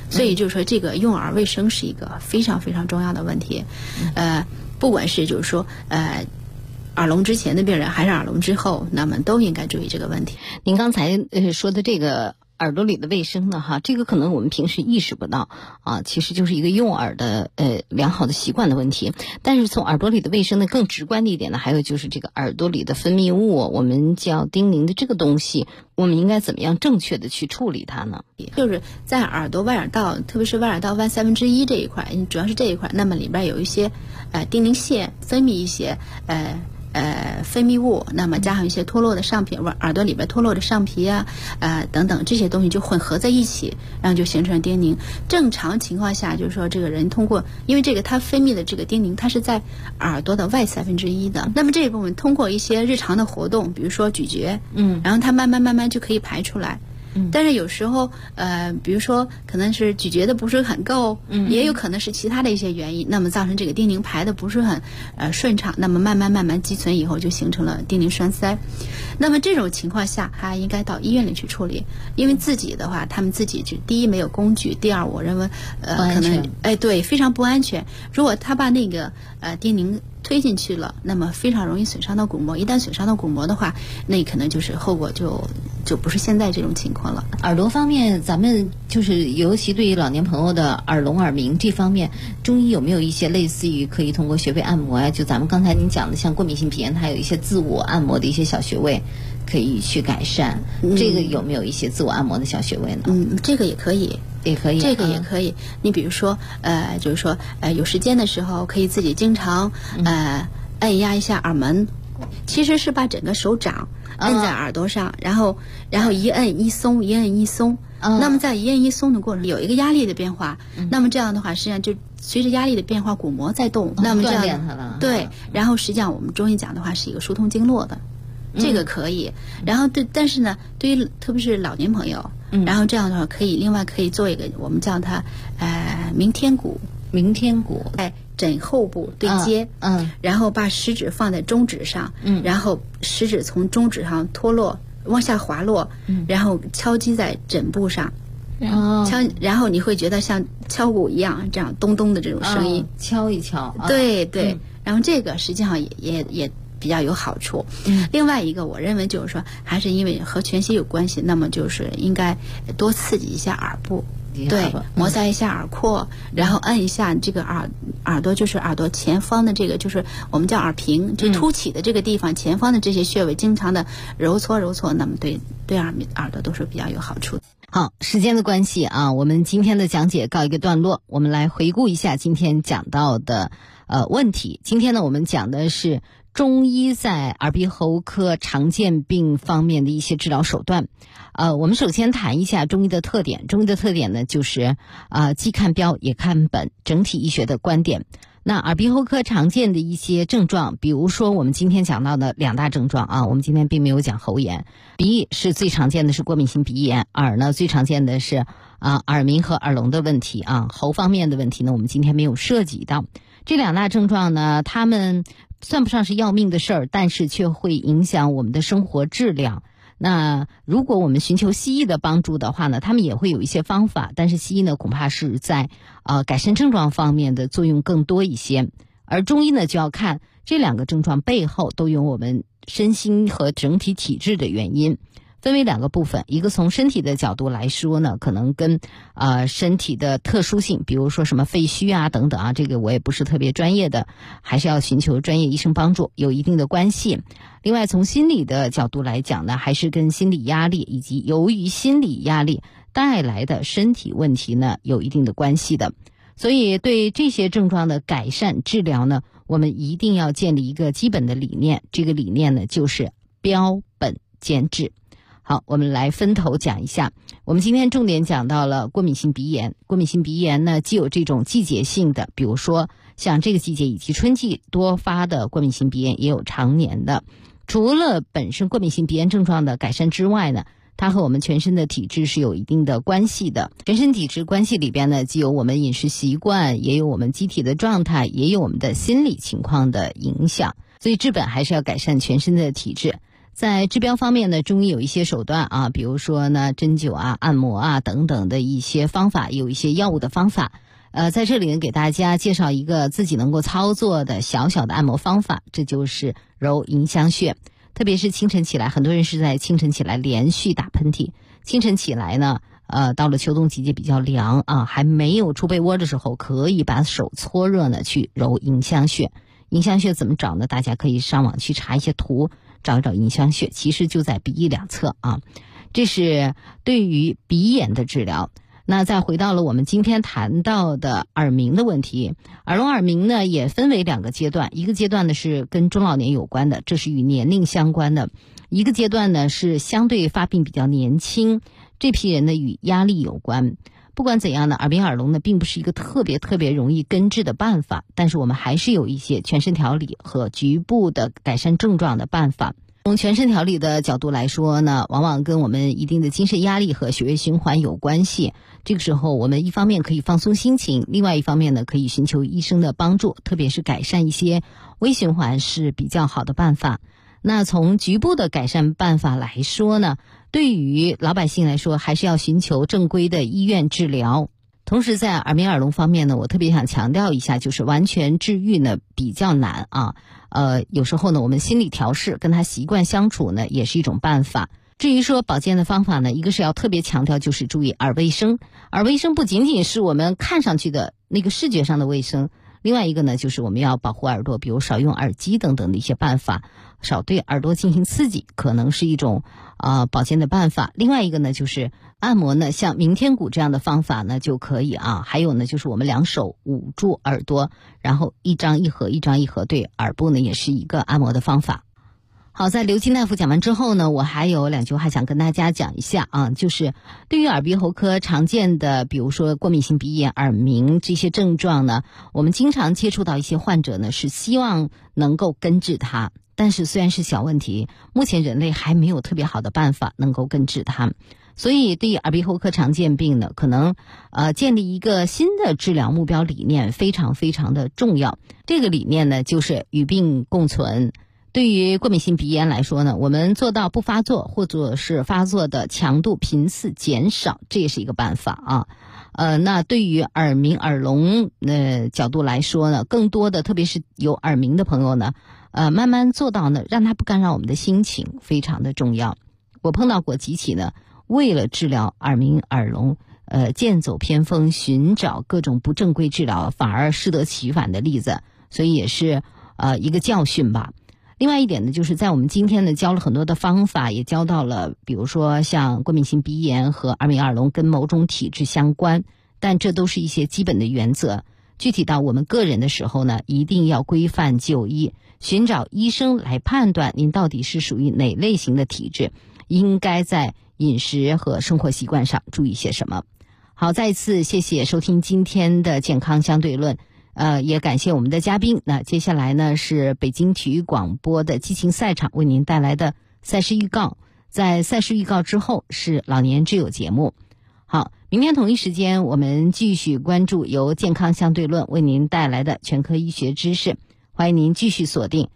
所以就是说这个用耳卫生是一个非常非常重要的问题。不管是就是说耳聋之前的病人还是耳聋之后，那么都应该注意这个问题。 您刚才说的这个耳朵里的卫生呢，这个可能我们平时意识不到啊，其实就是一个用耳的良好的习惯的问题。但是从耳朵里的卫生呢，更直观的一点呢，还有就是这个耳朵里的分泌物，我们叫叮咛的这个东西，我们应该怎么样正确的去处理它呢？ 就是在耳朵外耳道，特别是外耳道弯1/3这一块，主要是这一块，那么里边有一些叮咛腺分泌一些分泌物，那么加上一些脱落的上皮，耳朵里边脱落的上皮啊，等等这些东西就混合在一起，然后就形成叮咛。正常情况下，就是说这个人通过，因为这个它分泌的这个叮咛，它是在耳朵的外1/3的，那么这一部分通过一些日常的活动，比如说咀嚼，然后它慢慢就可以排出来。但是有时候比如说可能是咀嚼的不是很够，也有可能是其他的一些原因，那么造成这个叮咛排的不是很顺畅，那么慢慢积存以后就形成了叮咛栓塞。那么这种情况下还应该到医院里去处理，因为自己的话他们自己就第一没有工具，第二我认为可能对非常不安全。如果他把那个叮咛推进去了，那么非常容易损伤到鼓膜，一旦损伤到鼓膜的话，那可能就是后果就不是现在这种情况了。 耳朵方面，咱们就是尤其对于老年朋友的耳聋耳鸣这方面，中医有没有一些类似于可以通过穴位按摩呀？就咱们刚才您讲的，像过敏性鼻炎，它有一些自我按摩的一些小穴位可以去改善。这个有没有一些自我按摩的小穴位呢？ 这个也可以。这个也可以。你比如说就是说有时间的时候可以自己经常按压一下耳门，其实是把整个手掌按在耳朵上，然后一摁一松，一摁一松。那么在一摁一松的过程有一个压力的变化，那么这样的话实际上就随着压力的变化，鼓膜在动，那么这样锻炼它了。 对，然后实际上我们中医讲的话是一个疏通经络的。这个可以，然后但是呢，对于特别是老年朋友，然后这样的话另外可以做一个我们叫它鸣天鼓，在枕后部对接，然后把食指放在中指上，然后食指从中指上脱落往下滑落，然后敲击在枕部上，然后你会觉得像敲鼓一样，这样咚咚的这种声音， 敲一敲， 对，然后这个实际上也比较有好处。另外一个我认为就是说还是因为和全息有关系，那么就是应该多刺激一下耳部，对，摩擦一下耳廓，然后按一下这个耳朵，就是耳朵前方的这个就是我们叫耳屏，就凸起的这个地方前方的这些穴位经常的揉搓，那么对耳朵都是比较有好处的。 好，时间的关系啊，我们今天的讲解告一个段落，我们来回顾一下今天讲到的问题。今天呢，我们讲的是中医在耳鼻喉科常见病方面的一些治疗手段。我们首先谈一下中医的特点。中医的特点呢，就是既看标也看本，整体医学的观点。那耳鼻喉科常见的一些症状，比如说我们今天讲到的2大症状啊，我们今天并没有讲喉炎。鼻是最常见的是过敏性鼻炎，耳呢最常见的是耳鸣和耳聋的问题啊。喉方面的问题呢，我们今天没有涉及到。这2大症状呢，它们算不上是要命的事儿，但是却会影响我们的生活质量。那如果我们寻求西医的帮助的话呢，他们也会有一些方法，但是西医呢恐怕是在改善症状方面的作用更多一些，而中医呢就要看这2个症状背后都有我们身心和整体体质的原因。分为2个部分，一个从身体的角度来说呢，可能跟身体的特殊性，比如说什么肺虚啊等等啊，这个我也不是特别专业的，还是要寻求专业医生帮助，有一定的关系。另外从心理的角度来讲呢，还是跟心理压力以及由于心理压力带来的身体问题呢有一定的关系的。所以对这些症状的改善治疗呢，我们一定要建立一个基本的理念，这个理念呢就是标本兼治。好，我们来分头讲一下。我们今天重点讲到了过敏性鼻炎。过敏性鼻炎呢，既有这种季节性的，比如说像这个季节以及春季多发的过敏性鼻炎，也有常年的。除了本身过敏性鼻炎症状的改善之外呢，它和我们全身的体质是有一定的关系的。全身体质关系里边呢，既有我们饮食习惯，也有我们机体的状态，也有我们的心理情况的影响。所以治本还是要改善全身的体质。 在治标方面呢，中医有一些手段啊，比如说呢针灸啊、按摩啊等等的一些方法，有一些药物的方法。在这里呢给大家介绍一个自己能够操作的小小的按摩方法，这就是揉迎香穴。特别是清晨起来，很多人是在清晨起来连续打喷嚏。清晨起来呢，到了秋冬季节比较凉啊，还没有出被窝的时候，可以把手搓热呢，去揉迎香穴。迎香穴怎么找呢？大家可以上网去查一些图，找一找迎香穴，其实就在鼻翼两侧啊。这是对于鼻炎的治疗。那再回到了我们今天谈到的耳鸣的问题，耳聋耳鸣呢也分为2个阶段，一个阶段呢是跟中老年有关的，这是与年龄相关的；一个阶段呢是相对发病比较年轻，这批人呢与压力有关。不管怎样呢，耳鸣耳聋呢并不是一个特别容易根治的办法，但是我们还是有一些全身调理和局部的改善症状的办法。从全身调理的角度来说呢，往往跟我们一定的精神压力和血液循环有关系。这个时候我们一方面可以放松心情，另外一方面呢可以寻求医生的帮助，特别是改善一些微循环是比较好的办法。那从局部的改善办法来说呢，对于老百姓来说还是要寻求正规的医院治疗。同时在耳鸣耳聋方面呢，我特别想强调一下，就是完全治愈呢比较难啊。有时候呢我们心理调试，跟他习惯相处呢也是一种办法。至于说保健的方法呢，一个是要特别强调就是注意耳卫生。耳卫生不仅仅是我们看上去的那个视觉上的卫生，另外一个呢就是我们要保护耳朵，比如少用耳机等等的一些办法，少对耳朵进行刺激，可能是一种保健的办法。另外一个呢就是按摩呢，像明天鼓这样的方法呢就可以啊。还有呢就是我们2手捂住耳朵，然后一张一合对耳部呢也是一个按摩的方法。好，在刘金大夫讲完之后呢，我还有2句话想跟大家讲一下啊，就是对于耳鼻喉科常见的比如说过敏性鼻炎、耳鸣这些症状呢，我们经常接触到一些患者呢是希望能够根治它，但是虽然是小问题，目前人类还没有特别好的办法能够根治它。所以对于耳鼻喉科常见病呢，可能建立一个新的治疗目标理念非常的重要。这个理念呢就是与病共存。对于过敏性鼻炎来说呢，我们做到不发作，或者是发作的强度频次减少，这也是一个办法啊。那对于耳鸣耳聋角度来说呢，更多的特别是有耳鸣的朋友呢，慢慢做到呢让它不干扰我们的心情，非常的重要。我碰到过几起呢为了治疗耳鸣耳聋剑走偏锋，寻找各种不正规治疗反而适得其反的例子，所以也是一个教训吧。另外一点呢，就是在我们今天呢教了很多的方法，也教到了比如说像过敏性鼻炎和耳鸣耳聋跟某种体质相关，但这都是一些基本的原则。具体到我们个人的时候呢，一定要规范就医，寻找医生来判断您到底是属于哪类型的体质，应该在饮食和生活习惯上注意些什么。好，再一次谢谢收听今天的健康相对论，也感谢我们的嘉宾。那接下来呢是北京体育广播的激情赛场为您带来的赛事预告，在赛事预告之后是老年之友节目。好，明天同一时间我们继续关注由健康相对论为您带来的全科医学知识，欢迎您继续锁定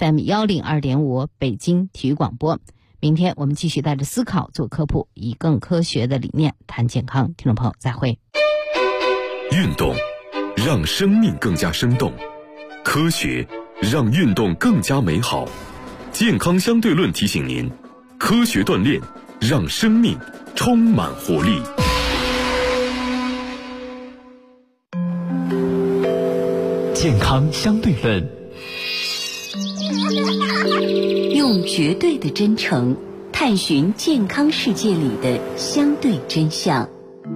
FM102.5 北京体育广播。明天我们继续带着思考做科普，以更科学的理念谈健康。听众朋友再会。 运动让生命更加生动，科学让运动更加美好。健康相对论提醒您，科学锻炼让生命充满活力。 健康相对论， 用绝对的真诚探寻健康世界里的相对真相。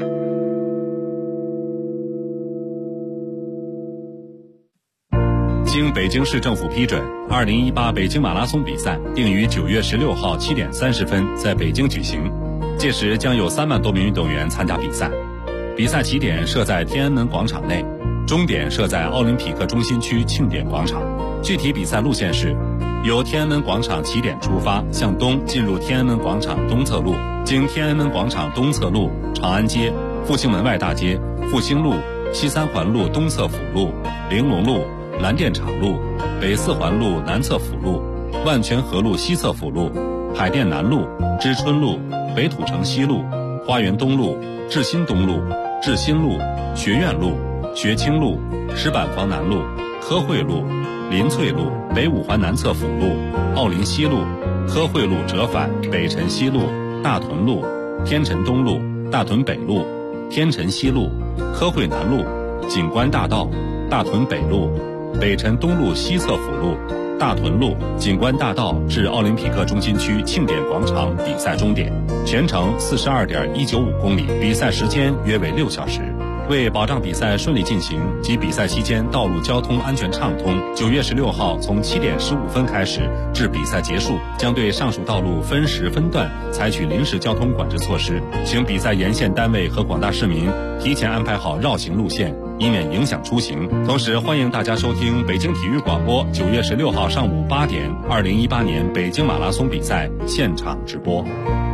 经北京市政府批准，2018北京马拉松比赛定于9月16号7点30分在北京举行，届时将有3万多名运动员参加比赛。比赛起点设在天安门广场内，终点设在奥林匹克中心区庆典广场。具体比赛路线是：由天安门广场起点出发，向东进入天安门广场东侧路，经天安门广场东侧路、长安街、复兴门外大街、复兴路、西三环路东侧辅路、玲珑路、蓝靛厂路、北四环路南侧辅路、万泉河路西侧辅路、 海淀南路、知春路、北土城西路、花园东路、志新东路、志新路、学院路、学清路、石板房南路、科惠路、林翠路、北五环南侧辅路、奥林西路、科惠路折返北辰西路、大屯路、天辰东路、大屯北路、天辰西路、科惠南路、景观大道、大屯北路、北辰东路西侧辅路、大屯路、景观大道至奥林匹克中心区庆典广场比赛终点，全程42.195公里，比赛时间约为6小时。为保障比赛顺利进行及比赛期间道路交通安全畅通，9月16号从7点15分开始至比赛结束，将对上述道路分时分段采取临时交通管制措施，请比赛沿线单位和广大市民提前安排好绕行路线，以免影响出行。同时，欢迎大家收听北京体育广播9月16号上午8点2018年北京马拉松比赛现场直播。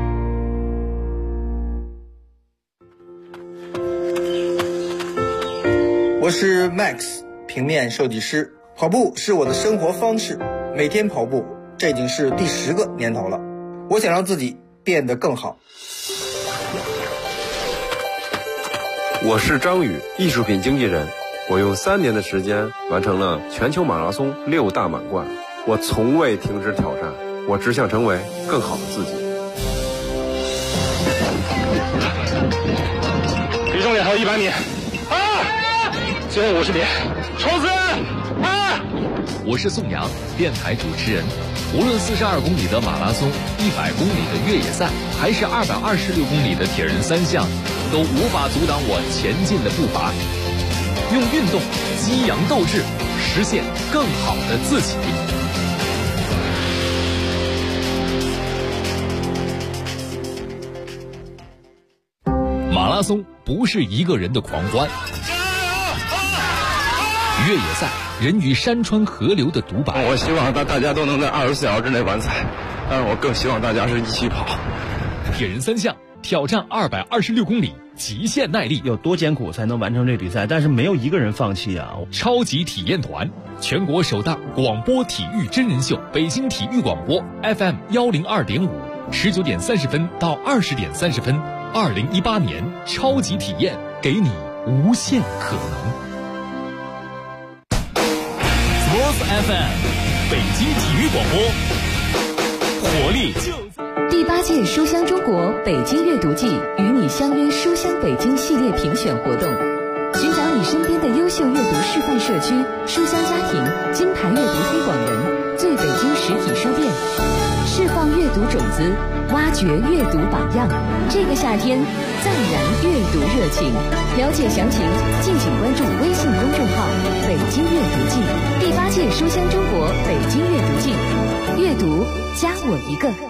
我是 Max 平面设计师，跑步是我的生活方式，每天跑步，这已经是第10个年头了。我想让自己变得更好。 我是张宇，艺术品经纪人，我用3年的时间完成了全球马拉松6大满贯。我从未停止挑战，我只想成为更好的自己。 离终点还有100米。最后50米，冲刺！ 我是宋阳，电台主持人。无论42公里的马拉松、100公里的越野赛，还是226公里的铁人3项，都无法阻挡我前进的步伐。用运动激扬斗志，实现更好的自己。马拉松不是一个人的狂欢。越野赛，人与山川河流的独白。 我希望大家都能在24小时之内完赛，但是我更希望大家是一起跑。 铁人3项挑战226公里，极限耐力， 有多艰苦才能完成这比赛？但是没有一个人放弃啊！ 超级体验团，全国首档广播体育真人秀，北京体育广播 FM 102.5，19点30分到20点30分，2018年超级体验，给你无限可能。 FM 北京体育广播，活力第8届书香中国北京阅读季与你相约书香北京系列评选活动，寻找你身边的优秀阅读示范社区、书香家庭、金牌阅读推广人、最北京实体书店，释放阅读种子，挖掘阅读榜样。这个夏天再燃阅读热情，了解详情敬请关注微信公众号北京阅读季。第8届书香中国北京阅读季，阅读加我一个。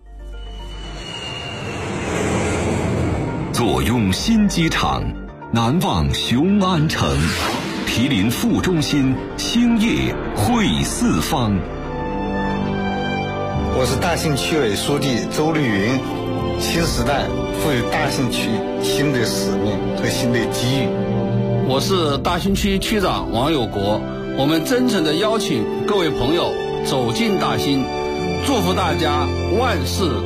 坐拥新机场，难忘雄安城，毗邻副中心，兴业汇四方。 我是大兴区委书记周绿云。新时代赋予大兴区新的使命和新的机遇。 我是大兴区区长王有国，我们真诚地邀请各位朋友走进大兴，祝福大家万事